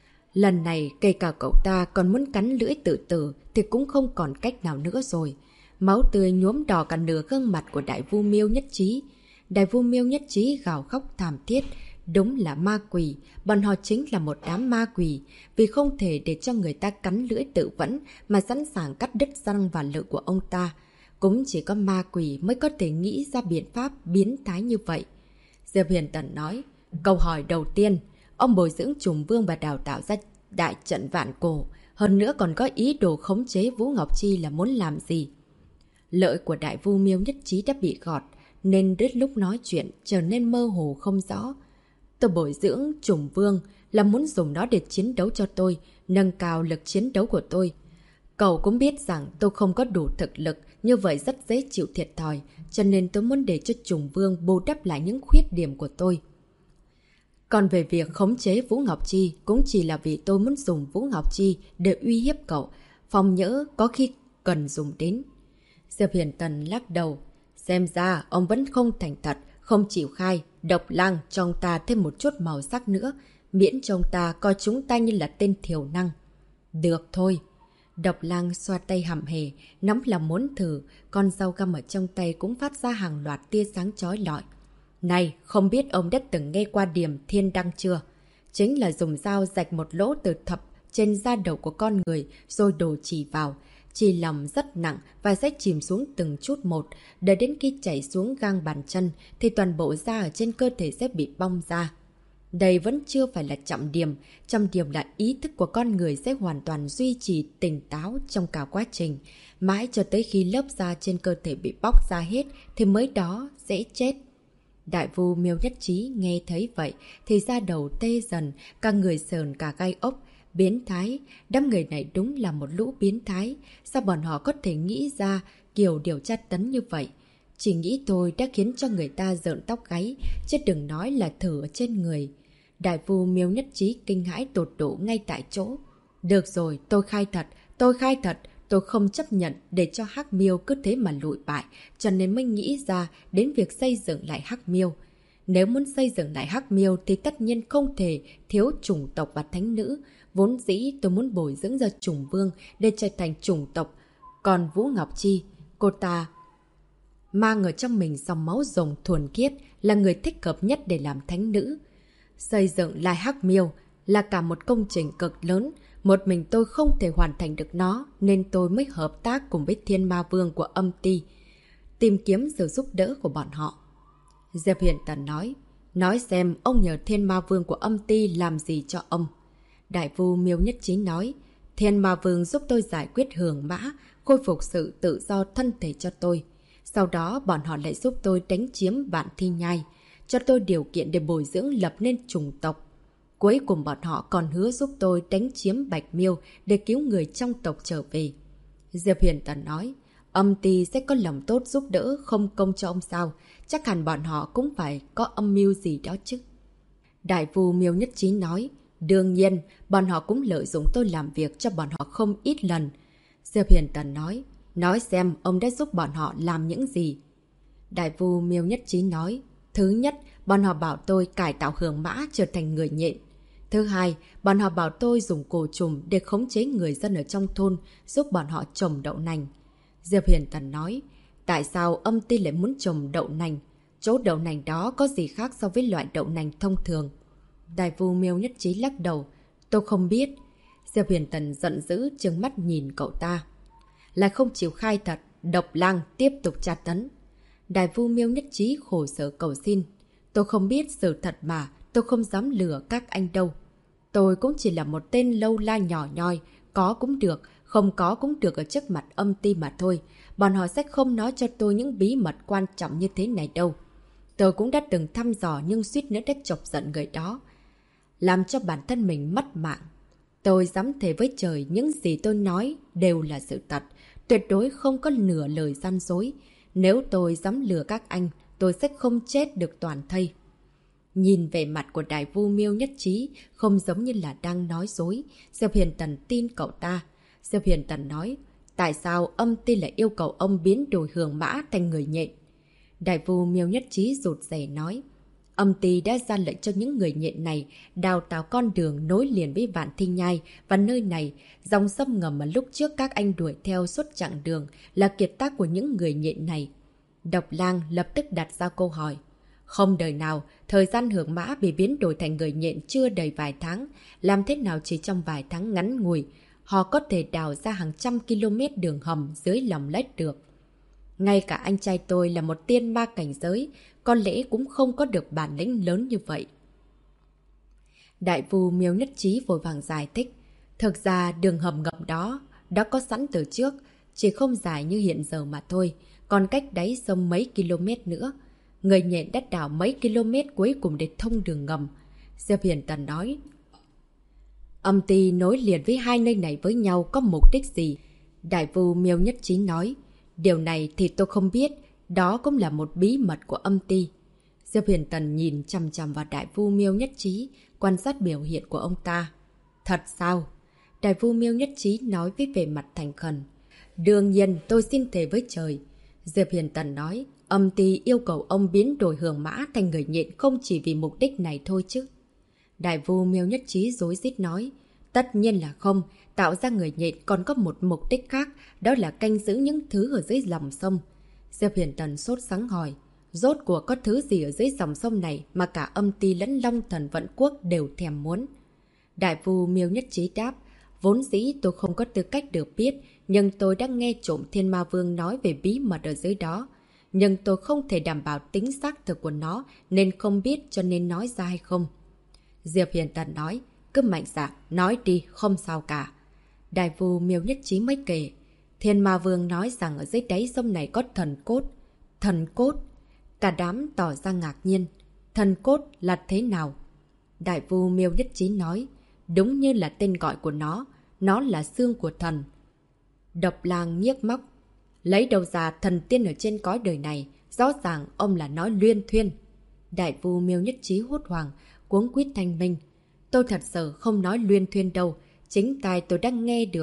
Lần này, kể cả cậu ta còn muốn cắn lưỡi tự tử thì cũng không còn cách nào nữa rồi. Máu tươi nhuốm đỏ cả nửa gương mặt của đại phu Miêu Nhất Chí. Đại phu Miêu Nhất Chí gào khóc thảm thiết. Đúng là ma quỷ, bọn họ chính là một đám ma quỷ, vì không thể để cho người ta cắn lưỡi tự vẫn mà sẵn sàng cắt đứt răng và lợi của ông ta. Cũng chỉ có ma quỷ mới có thể nghĩ ra biện pháp biến thái như vậy. Diệp Huyền Tần nói: "Câu hỏi đầu tiên, ông bồi dưỡng trùng vương và đào tạo ra đại trận vạn cổ, hơn nữa còn có ý đồ khống chế Vũ Ngọc Chi là muốn làm gì?" Lợi của đại phu Miêu Nhất Chí đã bị gọt, nên đứt lúc nói chuyện trở nên mơ hồ không rõ. "Tôi bồi dưỡng trùng vương là muốn dùng nó để chiến đấu cho tôi, nâng cao lực chiến đấu của tôi. Cậu cũng biết rằng tôi không có đủ thực lực, như vậy rất dễ chịu thiệt thòi, cho nên tôi muốn để cho trùng vương bù đắp lại những khuyết điểm của tôi. Còn về việc khống chế Vũ Ngọc Chi, cũng chỉ là vì tôi muốn dùng Vũ Ngọc Chi để uy hiếp cậu, phòng nhỡ có khi cần dùng đến." Diệp Huyền Tần lắc đầu. Xem ra ông vẫn không thành thật, không chịu khai. Độc Lang cho ông ta thêm một chút màu sắc nữa, miễn cho ông ta coi chúng ta như là tên thiểu năng. "Được thôi." Độc Lang xoa tay hầm hề, nóng lòng muốn thử, con dao găm ở trong tay cũng phát ra hàng loạt tia sáng chói lọi. "Này, không biết ông đã từng nghe qua điểm thiên đăng chưa? Chính là dùng dao rạch một lỗ từ thập trên da đầu của con người rồi đổ chỉ vào. Chỉ lòng rất nặng và sẽ chìm xuống từng chút một, đợi đến khi chảy xuống gang bàn chân thì toàn bộ da ở trên cơ thể sẽ bị bong ra. Đây vẫn chưa phải là trọng điểm là ý thức của con người sẽ hoàn toàn duy trì tỉnh táo trong cả quá trình, mãi cho tới khi lớp da trên cơ thể bị bóc ra hết thì mới đó sẽ chết." Đại phu Miêu Nhất Chí nghe thấy vậy thì da đầu tê dần, cả người sờn cả gai ốc. Biến thái, đám người này đúng là một lũ biến thái. Sao bọn họ có thể nghĩ ra kiểu điều tra tấn như vậy? Chỉ nghĩ tôi đã khiến cho người ta rợn tóc gáy, chứ đừng nói là thử ở trên người. Đại phu Miêu Nhất Chí kinh hãi tột độ ngay tại chỗ. "Được rồi, tôi khai thật, tôi không chấp nhận để cho Hắc Miêu cứ thế mà lụi bại, cho nên mới nghĩ ra đến việc xây dựng lại Hắc Miêu. Nếu muốn xây dựng lại Hắc Miêu thì tất nhiên không thể thiếu chủng tộc và thánh nữ. Vốn dĩ tôi muốn bồi dưỡng ra chủng vương để trở thành chủng tộc. Còn Vũ Ngọc Chi, cô ta mang ở trong mình dòng máu rồng thuần khiết, là người thích hợp nhất để làm thánh nữ. Xây dựng lại Hắc Miêu là cả một công trình cực lớn. Một mình tôi không thể hoàn thành được nó, nên tôi mới hợp tác cùng với Thiên Ma Vương của Âm Ti, tìm kiếm sự giúp đỡ của bọn họ. Diệp Huyền Tần nói xem ông nhờ Thiên Ma Vương của Âm Ti làm gì cho ông. Đại Vu Miêu Nhất Chí nói, Thiên Ma Vương giúp tôi giải quyết hường mã, khôi phục sự tự do thân thể cho tôi. Sau đó bọn họ lại giúp tôi đánh chiếm Vạn Thi Nhai, cho tôi điều kiện để bồi dưỡng lập nên chủng tộc. Cuối cùng bọn họ còn hứa giúp tôi đánh chiếm Bạch Miêu để cứu người trong tộc trở về. Diệp Huyền Tần nói, Âm Ti sẽ có lòng tốt giúp đỡ không công cho ông sao, chắc hẳn bọn họ cũng phải có âm mưu gì đó chứ. Đại Vu Miêu Nhất Chí nói, đương nhiên, bọn họ cũng lợi dụng tôi làm việc cho bọn họ không ít lần. Diệp Huyền Tần nói xem ông đã giúp bọn họ làm những gì. Đại Vu Miêu Nhất Chí nói, thứ nhất, bọn họ bảo tôi cải tạo hương mã trở thành người nhện. Thứ hai, bọn họ bảo tôi dùng cổ trùng để khống chế người dân ở trong thôn, giúp bọn họ trồng đậu nành. Diệp Huyền Tần nói, tại sao Âm Ti lại muốn trồng đậu nành? Chỗ đậu nành đó có gì khác so với loại đậu nành thông thường? Đại Vu Miêu Nhất Chí lắc đầu, tôi không biết. Diệp Huyền Tần giận dữ trừng mắt nhìn cậu ta. Lại không chịu khai thật, Độc Lang tiếp tục tra tấn. Đại Vu Miêu Nhất Chí khổ sở cầu xin. Tôi không biết sự thật mà, tôi không dám lừa các anh đâu. Tôi cũng chỉ là một tên lâu la nhỏ nhoi, có cũng được, không có cũng được ở trước mặt Âm Ti mà thôi. Bọn họ sẽ không nói cho tôi những bí mật quan trọng như thế này đâu. Tôi cũng đã từng thăm dò nhưng suýt nữa đã chọc giận người đó, làm cho bản thân mình mất mạng. Tôi dám thề với trời những gì tôi nói đều là sự thật, tuyệt đối không có nửa lời gian dối. Nếu tôi dám lừa các anh, tôi sẽ không chết được toàn thây. Nhìn về mặt của Đại Vu Miêu Nhất Chí không giống như là đang nói dối. Diệp Huyền Tần tin cậu ta. Diệp Huyền Tần nói, tại sao Âm Ti lại yêu cầu ông biến đổi hương mã thành người nhện? Đại Vu Miêu Nhất Chí rụt rè nói, Âm Ti đã ra lệnh cho những người nhện này đào tạo con đường nối liền với Vạn Thi Nhai, và nơi này, dòng sông ngầm mà lúc trước các anh đuổi theo suốt chặng đường là kiệt tác của những người nhện này. Độc Lang lập tức đặt ra câu hỏi. Không đời nào, thời gian hưởng mã bị biến đổi thành người nhện chưa đầy vài tháng, làm thế nào chỉ trong vài tháng ngắn ngủi, họ có thể đào ra hàng trăm km đường hầm dưới lòng đất được. Ngay cả anh trai tôi là một tiên ma cảnh giới, có lẽ cũng không có được bản lĩnh lớn như vậy. Đại Vu Miêu Nhất Chí vội vàng giải thích. Thực ra đường hầm ngầm đó đã có sẵn từ trước, chỉ không dài như hiện giờ mà thôi, còn cách đáy sông mấy km nữa. Người nhện đất đảo mấy km cuối cùng để thông đường ngầm. Diệp Huyền Tần nói, Âm Ti nối liền với hai nơi này với nhau có mục đích gì? Đại Vu Miêu Nhất Chí nói, điều này thì tôi không biết, đó cũng là một bí mật của Âm Ti. Diệp Huyền Tần nhìn chằm chằm vào Đại Vu Miêu Nhất Chí, quan sát biểu hiện của ông ta. Thật sao? Đại Vu Miêu Nhất Chí nói với vẻ mặt thành khẩn. Đương nhiên tôi xin thề với trời. Diệp Huyền Tần nói, Âm Ti yêu cầu ông biến đổi hương mã thành người nhện không chỉ vì mục đích này thôi chứ. Đại Vu Miêu Nhất Chí rối rít nói, tất nhiên là không, tạo ra người nhện còn có một mục đích khác, đó là canh giữ những thứ ở dưới dòng sông. Diệp Huyền Tần sốt sắng hỏi, rốt cuộc có thứ gì ở dưới dòng sông này mà cả Âm Ti lẫn Long Thần Vận Quốc đều thèm muốn? Đại Vu Miêu Nhất Chí đáp, vốn dĩ tôi không có tư cách được biết, nhưng tôi đã nghe trộm Thiên Ma Vương nói về bí mật ở dưới đó. Nhưng tôi không thể đảm bảo tính xác thực của nó, nên không biết cho nên nói ra hay không. Diệp Huyền Tần nói, cứ mạnh dạn, nói đi, không sao cả. Đại Vu Miêu Nhất Chí mới kể, Thiên Ma Vương nói rằng ở dưới đáy sông này có thần cốt. Thần cốt? Cả đám tỏ ra ngạc nhiên. Thần cốt là thế nào? Đại Vu Miêu Nhất Chí nói, đúng như là tên gọi của nó là xương của thần. Độc Lang nhiếc móc, lấy đâu ra thần tiên ở trên cõi đời này, rõ ràng ông là nói luyên thuyên. Đại Vu Miêu Nhất Chí hốt hoảng, cuống quýt thanh minh. Tôi thật sự không nói luyên thuyên đâu, chính tai tôi đang nghe được,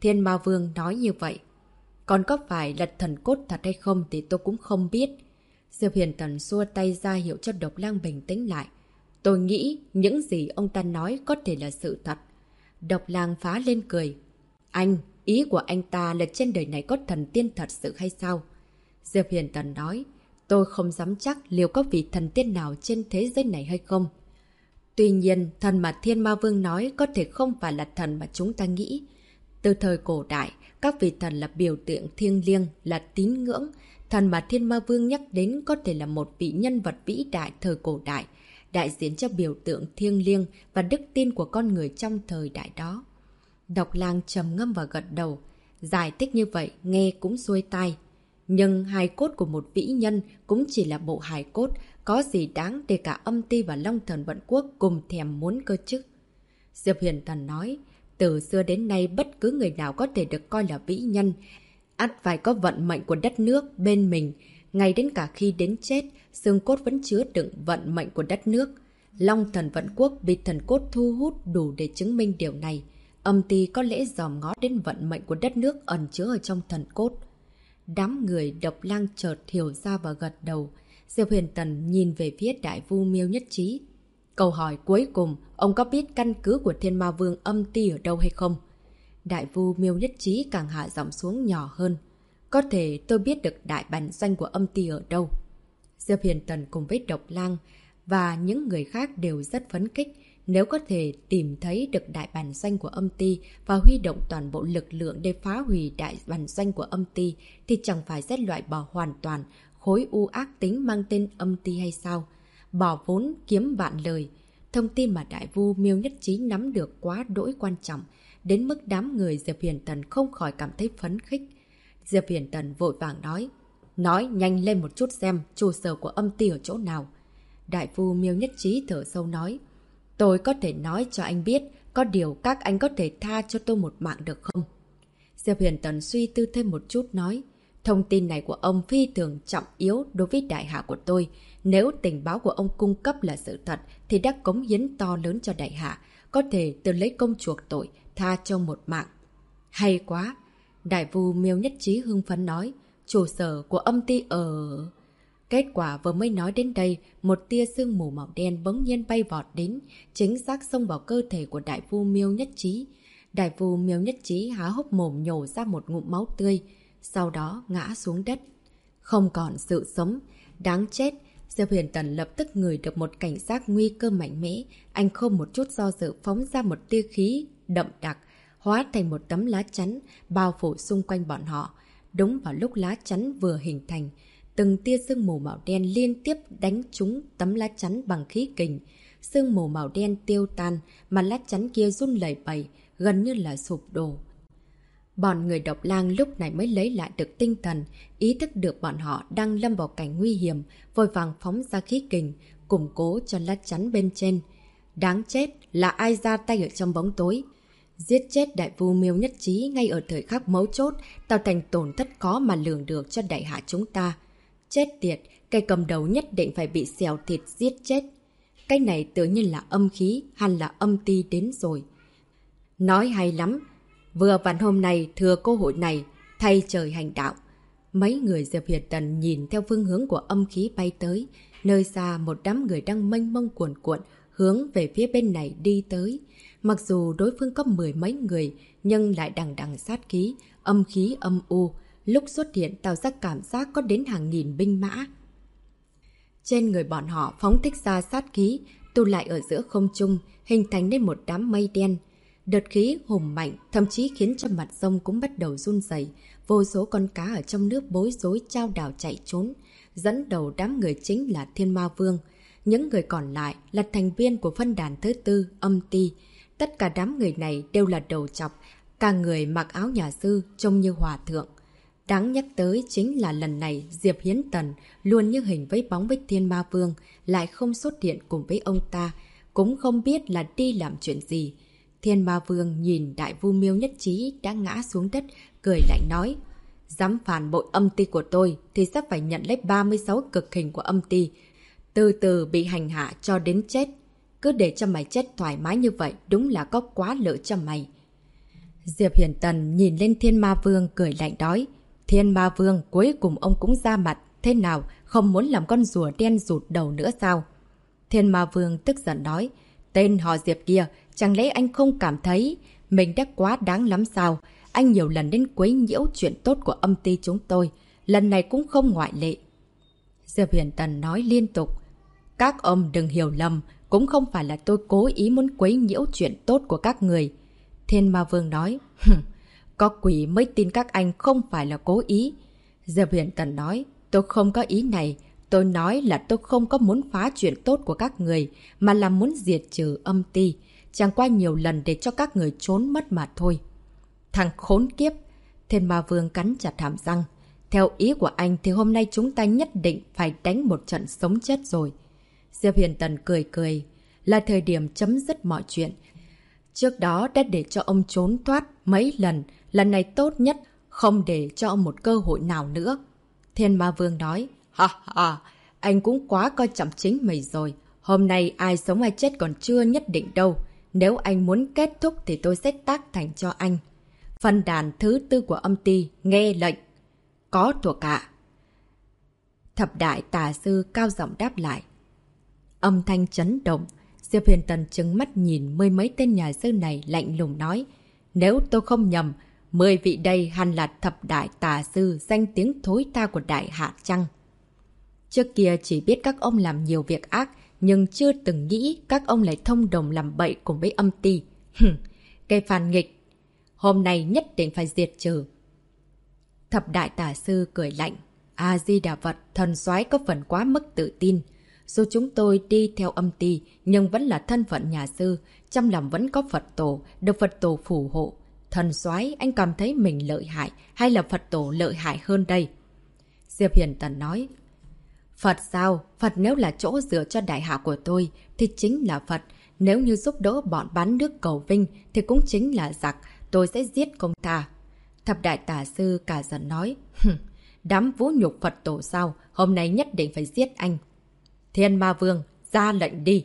Thiên Ma Vương nói như vậy. Còn có phải là thần cốt thật hay không thì tôi cũng không biết. Diệp Huyền Tần xua tay ra hiệu cho Độc Lang bình tĩnh lại. Tôi nghĩ những gì ông ta nói có thể là sự thật. Độc Lang phá lên cười. Anh, ý của anh ta là trên đời này có thần tiên thật sự hay sao? Diệp Huyền Tần nói. Tôi không dám chắc liệu có vị thần tiên nào trên thế giới này hay không. Tuy nhiên, thần mà Thiên Ma Vương nói có thể không phải là thần mà chúng ta nghĩ. Từ thời cổ đại, các vị thần là biểu tượng thiêng liêng, là tín ngưỡng. Thần mà Thiên Ma Vương nhắc đến có thể là một vị nhân vật vĩ đại thời cổ đại, đại diện cho biểu tượng thiêng liêng và đức tin của con người trong thời đại đó. Độc Lang trầm ngâm và gật đầu. Giải thích như vậy nghe cũng xuôi tai. Nhưng hài cốt của một vĩ nhân cũng chỉ là bộ hài cốt, có gì đáng để cả Âm Ti và Long Thần Vận Quốc cùng thèm muốn cơ chứ? Diệp Huyền Tần nói, từ xưa đến nay bất cứ người nào có thể được coi là vĩ nhân, ắt phải có vận mệnh của đất nước bên mình, ngay đến cả khi đến chết, xương cốt vẫn chứa đựng vận mệnh của đất nước. Long Thần Vận Quốc bị thần cốt thu hút đủ để chứng minh điều này. Âm Ti có lẽ dòm ngó đến vận mệnh của đất nước ẩn chứa ở trong thần cốt. Đám người Độc Lang chợt hiểu ra và gật đầu. Diệp Huyền Tần nhìn về phía Đại Vu Miêu Nhất Chí. Câu hỏi cuối cùng, ông có biết căn cứ của Thiên Ma Vương Âm Ti ở đâu hay không? Đại Vu Miêu Nhất Chí càng hạ giọng xuống nhỏ hơn. Có thể tôi biết được đại bản doanh của Âm Ti ở đâu. Diệp Huyền Tần cùng với Độc Lang và những người khác đều rất phấn khích. Nếu có thể tìm thấy được đại bản doanh của Âm Ti và huy động toàn bộ lực lượng để phá hủy đại bản doanh của Âm Ti thì chẳng phải sẽ loại bỏ hoàn toàn khối u ác tính mang tên Âm Ti hay sao? Bỏ vốn kiếm vạn lời. Thông tin mà Đại Vu Miêu Nhất Chí nắm được quá đỗi quan trọng, đến mức đám người Diệp Huyền Tần không khỏi cảm thấy phấn khích. Diệp Huyền Tần vội vàng nói nhanh lên một chút xem trụ sở của Âm Ti ở chỗ nào. Đại Vu Miêu Nhất Chí thở sâu nói, tôi có thể nói cho anh biết, có điều các anh có thể tha cho tôi một mạng được không? Diệp Huyền Tần suy tư thêm một chút nói, thông tin này của ông phi thường trọng yếu đối với đại hạ của tôi. Nếu tình báo của ông cung cấp là sự thật thì đã cống hiến to lớn cho đại hạ, có thể tự lấy công chuộc tội, tha cho một mạng. Hay quá! Đại Vu Miêu Nhất Chí hưng phấn nói, trụ sở của Âm Ti ở... Kết quả vừa mới nói đến đây, một tia sương mù màu đen bỗng nhiên bay vọt đến, chính xác xông vào cơ thể của Đại Vu Miêu Nhất Chí. Đại Vu Miêu Nhất Chí há hốc mồm nhổ ra một ngụm máu tươi, sau đó ngã xuống đất. Không còn sự sống, đáng chết. Diệp Huyền Tần lập tức ngửi được một cảnh giác nguy cơ mạnh mẽ, anh không một chút do dự phóng ra một tia khí đậm đặc, hóa thành một tấm lá chắn bao phủ xung quanh bọn họ. Đúng vào lúc lá chắn vừa hình thành, từng tia sương mù màu đen liên tiếp đánh trúng tấm lá chắn bằng khí kình. Sương mù màu đen tiêu tan, mà lá chắn kia run lẩy bẩy, gần như là sụp đổ. Bọn người Độc Lang lúc này mới lấy lại được tinh thần, ý thức được bọn họ đang lâm vào cảnh nguy hiểm, vội vàng phóng ra khí kình, củng cố cho lá chắn bên trên. Đáng chết, là ai ra tay ở trong bóng tối? Giết chết Đại Vu Miêu Nhất Chí ngay ở thời khắc mấu chốt, tạo thành tổn thất khó mà lường được cho đại hạ chúng ta. Chết tiệt, cây cầm đầu nhất định phải bị xèo thịt giết chết. Cái này tự nhiên là âm khí, hay là Âm Ti đến rồi. Nói hay lắm. Vừa vặn hôm nay thừa cơ hội này, thay trời hành đạo. Mấy người Diệp Huyền Tần nhìn theo phương hướng của âm khí bay tới. Nơi xa một đám người đang mênh mông cuồn cuộn hướng về phía bên này đi tới. Mặc dù đối phương có 10 mấy người, nhưng lại đằng đằng sát khí, âm khí âm u. Lúc xuất hiện tạo ra cảm giác có đến hàng nghìn binh mã. Trên người bọn họ phóng thích ra sát khí, tụ lại ở giữa không trung, hình thành nên một đám mây đen. Đợt khí hùng mạnh, thậm chí khiến cho mặt sông cũng bắt đầu run rẩy. Vô số con cá ở trong nước bối rối chao đảo chạy trốn. Dẫn đầu đám người chính là Thiên Ma Vương. Những người còn lại là thành viên của phân đàn thứ tư, Âm Ti. Tất cả đám người này đều là đầu trọc, cả người mặc áo nhà sư trông như hòa thượng. Đáng nhắc tới chính là lần này Diệp Hiến Tần luôn như hình với bóng với Thiên Ma Vương, lại không xuất hiện cùng với ông ta, cũng không biết là đi làm chuyện gì. Thiên Ma Vương nhìn Đại Vu Miêu Nhất Chí đã ngã xuống đất, cười lạnh nói, dám phản bội Âm Ti của tôi thì sắp phải nhận lấy 36 cực hình của Âm Ti, từ từ bị hành hạ cho đến chết. Cứ để cho mày chết thoải mái như vậy đúng là có quá lợi cho mày. Diệp Huyền Tần nhìn lên Thiên Ma Vương cười lạnh nói. Thiên Ma Vương, cuối cùng ông cũng ra mặt. Thế nào, không muốn làm con rùa đen rụt đầu nữa sao? Thiên Ma Vương tức giận nói. Tên họ Diệp kia, chẳng lẽ anh không cảm thấy mình đã quá đáng lắm sao? Anh nhiều lần đến quấy nhiễu chuyện tốt của âm ty chúng tôi. Lần này cũng không ngoại lệ. Diệp Huyền Tần nói liên tục. Các ông đừng hiểu lầm, cũng không phải là tôi cố ý muốn quấy nhiễu chuyện tốt của các người. Thiên Ma Vương nói. Có quỷ mới tin các anh không phải là cố ý. Diệp Huyền Tần nói. Tôi không có ý này. Tôi nói là tôi không có muốn phá chuyện tốt của các người, mà là muốn diệt trừ âm ty. Chẳng qua nhiều lần để cho các người trốn mất mà thôi. Thằng khốn kiếp! Thiên Ma Vương cắn chặt hàm răng. Theo ý của anh thì hôm nay chúng ta nhất định phải đánh một trận sống chết rồi. Diệp Huyền Tần cười cười. Là thời điểm chấm dứt mọi chuyện. Trước đó đã để cho ông trốn thoát mấy lần. Lần này tốt nhất không để cho ông một cơ hội nào nữa. Thiên Ma Vương nói. Ha ha, anh cũng quá coi trọng chính mình rồi. Hôm nay ai sống ai chết còn chưa nhất định đâu. Nếu anh muốn kết thúc thì tôi sẽ tác thành cho anh. Phân đàn thứ 4 của âm ty, nghe lệnh. Có thuộc hạ. Thập đại tà sư cao giọng đáp lại. Âm thanh chấn động. Diệp Huyền Tần trừng mắt nhìn mười mấy tên nhà sư này lạnh lùng nói. Nếu tôi không nhầm, 10 vị đây hẳn là thập đại tà sư danh tiếng thối tha của đại hạ chăng? Trước kia chỉ biết các ông làm nhiều việc ác, nhưng chưa từng nghĩ các ông lại thông đồng làm bậy cùng với âm ty. Cái phản nghịch. Hôm nay nhất định phải diệt trừ. Thập đại tà sư cười lạnh. A-di-đà Phật, thần soái có phần quá mức tự tin. Dù chúng tôi đi theo âm ty, nhưng vẫn là thân phận nhà sư, trong lòng vẫn có Phật tổ, được Phật tổ phù hộ. Thần soái, anh cảm thấy mình lợi hại, hay là Phật tổ lợi hại hơn đây? Diệp Hiền Tần nói. Phật sao? Phật nếu là chỗ dựa cho đại hạ của tôi, thì chính là Phật. Nếu như giúp đỡ bọn bán nước cầu vinh, thì cũng chính là giặc. Tôi sẽ giết công ta. Thập đại tà sư cả giận nói. Đám vũ nhục Phật tổ sao? Hôm nay nhất định phải giết anh. Thiên Ma Vương, ra lệnh đi.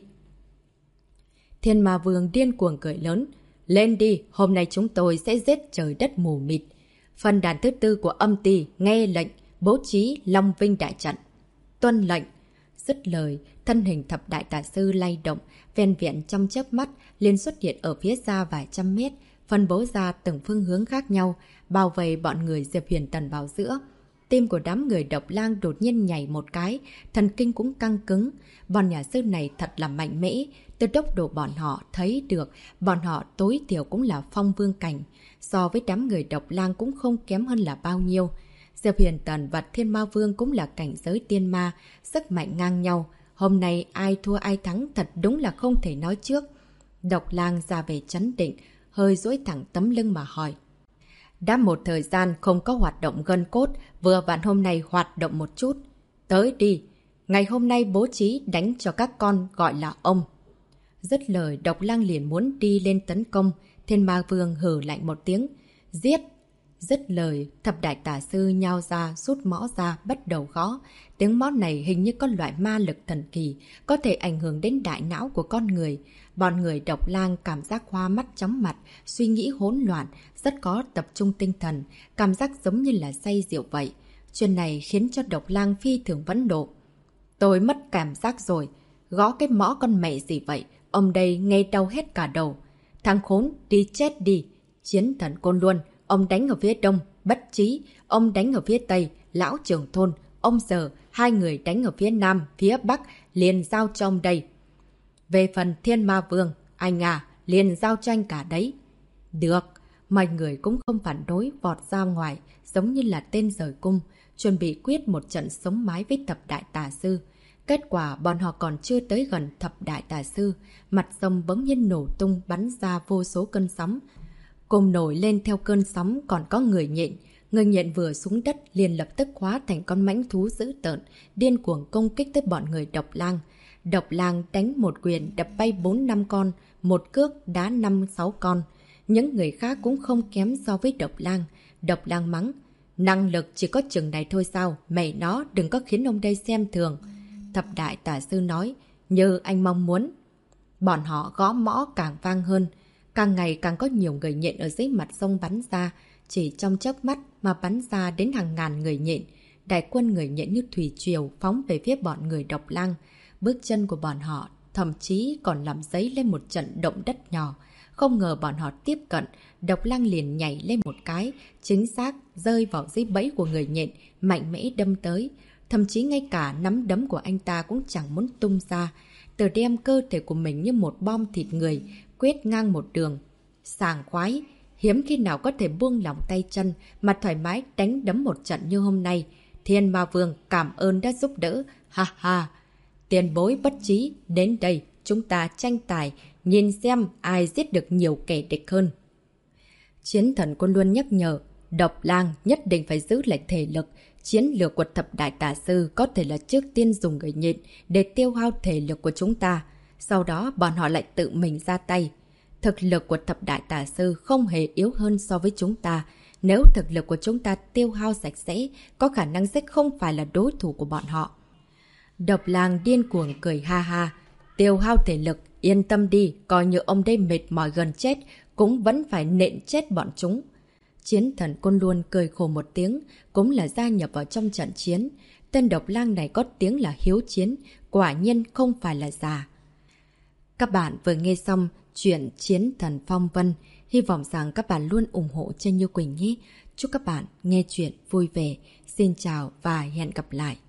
Thiên Ma Vương điên cuồng cười lớn. Lên đi, hôm nay chúng tôi sẽ giết trời đất mù mịt. Phần đàn thứ 4 của âm ty nghe lệnh, bố trí Long Vinh đại trận. Tuân lệnh. Dứt lời, thân hình thập đại tà sư lay động, ven viện trong chớp mắt liền xuất hiện ở phía xa vài trăm mét, phân bố ra từng phương hướng khác nhau, bao vây bọn người Diệp Huyền Tần vào giữa. Tim của đám người Độc Lang đột nhiên nhảy một cái, thần kinh cũng căng cứng. Bọn nhà sư này thật là mạnh mẽ, từ tốc độ bọn họ thấy được, bọn họ tối thiểu cũng là phong vương cảnh. So với đám người Độc Lang cũng không kém hơn là bao nhiêu. Diệp Huyền Tần và Thiên Ma Vương cũng là cảnh giới tiên ma, sức mạnh ngang nhau. Hôm nay ai thua ai thắng thật đúng là không thể nói trước. Độc Lang ra về trấn định, hơi duỗi thẳng tấm lưng mà hỏi. Đã một thời gian không có hoạt động gân cốt, vừa vặn hôm nay hoạt động một chút. Tới đi, ngày hôm nay bố trí đánh cho các con gọi là ông. Dứt lời, Độc Lang liền muốn đi lên tấn công, Thiên Ma Vương hừ lạnh một tiếng. Giết! Dứt lời, thập đại tà sư nhao ra, rút mõ ra, bắt đầu gõ. Tiếng mõ này hình như có loại ma lực thần kỳ, có thể ảnh hưởng đến đại não của con người. Bọn người Độc Lang cảm giác hoa mắt chóng mặt, suy nghĩ hỗn loạn, rất có tập trung tinh thần, cảm giác giống như là say rượu vậy. Chuyện này khiến cho Độc Lang phi thường phẫn nộ. Tôi mất cảm giác rồi, gõ cái mõ con mẹ gì vậy, ông đây nghe đau hết cả đầu. Thằng khốn, đi chết đi. Chiến thần Côn Luân, ông đánh ở phía đông, Bất Trí, ông đánh ở phía tây, Lão Trưởng Thôn, ông Giờ, hai người đánh ở phía nam, phía bắc, liền giao cho ông đây. Về phần Thiên Ma Vương, anh à, liền giao cho anh cả đấy. Được, mọi người cũng không phản đối, vọt ra ngoài, giống như là tên rời cung, chuẩn bị quyết một trận sống mái với thập đại tà sư. Kết quả bọn họ còn chưa tới gần thập đại tà sư, mặt sông bỗng nhiên nổ tung bắn ra vô số cơn sóng. Cùng nổi lên theo cơn sóng còn có người nhện. Người nhện vừa xuống đất liền lập tức hóa thành con mãnh thú dữ tợn, điên cuồng công kích tới bọn người Độc Lang. Độc Lang đánh một quyền đập bay 4-5 con, một cước đá 5-6 con. Những người khác cũng không kém so với Độc Lang. Độc Lang mắng, năng lực chỉ có chừng này thôi sao, mày nó đừng có khiến ông đây xem thường. Thập đại tà sư nói, như anh mong muốn. Bọn họ gõ mõ càng vang hơn. Càng ngày càng có nhiều người nhện ở dưới mặt sông bắn ra, chỉ trong chớp mắt mà bắn ra đến hàng ngàn người nhện. Đại quân người nhện như thủy triều phóng về phía bọn người Độc Lang. Bước chân của bọn họ thậm chí còn làm dấy lên một trận động đất nhỏ. Không ngờ bọn họ tiếp cận, Độc Lang liền nhảy lên một cái, chính xác rơi vào dưới bẫy của người nhện, mạnh mẽ đâm tới. Thậm chí ngay cả nắm đấm của anh ta cũng chẳng muốn tung ra. Từ đem cơ thể của mình như một bom thịt người, quét ngang một đường. Sảng khoái, hiếm khi nào có thể buông lỏng tay chân mà thoải mái đánh đấm một trận như hôm nay. Thiên Ma Vương cảm ơn đã giúp đỡ, ha ha. Tiền bối bất trí, đến đây chúng ta tranh tài, nhìn xem ai giết được nhiều kẻ địch hơn. Chiến thần Côn Luân nhắc nhở, Độc Lang nhất định phải giữ lại thể lực. Chiến lược của thập đại tà sư có thể là trước tiên dùng người nhện để tiêu hao thể lực của chúng ta. Sau đó bọn họ lại tự mình ra tay. Thực lực của thập đại tà sư không hề yếu hơn so với chúng ta. Nếu thực lực của chúng ta tiêu hao sạch sẽ, có khả năng sẽ không phải là đối thủ của bọn họ. Độc Lang điên cuồng cười ha ha. Tiêu hao thể lực, yên tâm đi, coi như ông đây mệt mỏi gần chết, cũng vẫn phải nện chết bọn chúng. Chiến thần Côn Luân cười khổ một tiếng, cũng là gia nhập vào trong trận chiến. Tên Độc Lang này có tiếng là hiếu chiến, quả nhiên không phải là già. Các bạn vừa nghe xong chuyện Chiến thần Phong Vân. Hy vọng rằng các bạn luôn ủng hộ cho Như Quỳnh nhé. Chúc các bạn nghe chuyện vui vẻ. Xin chào và hẹn gặp lại.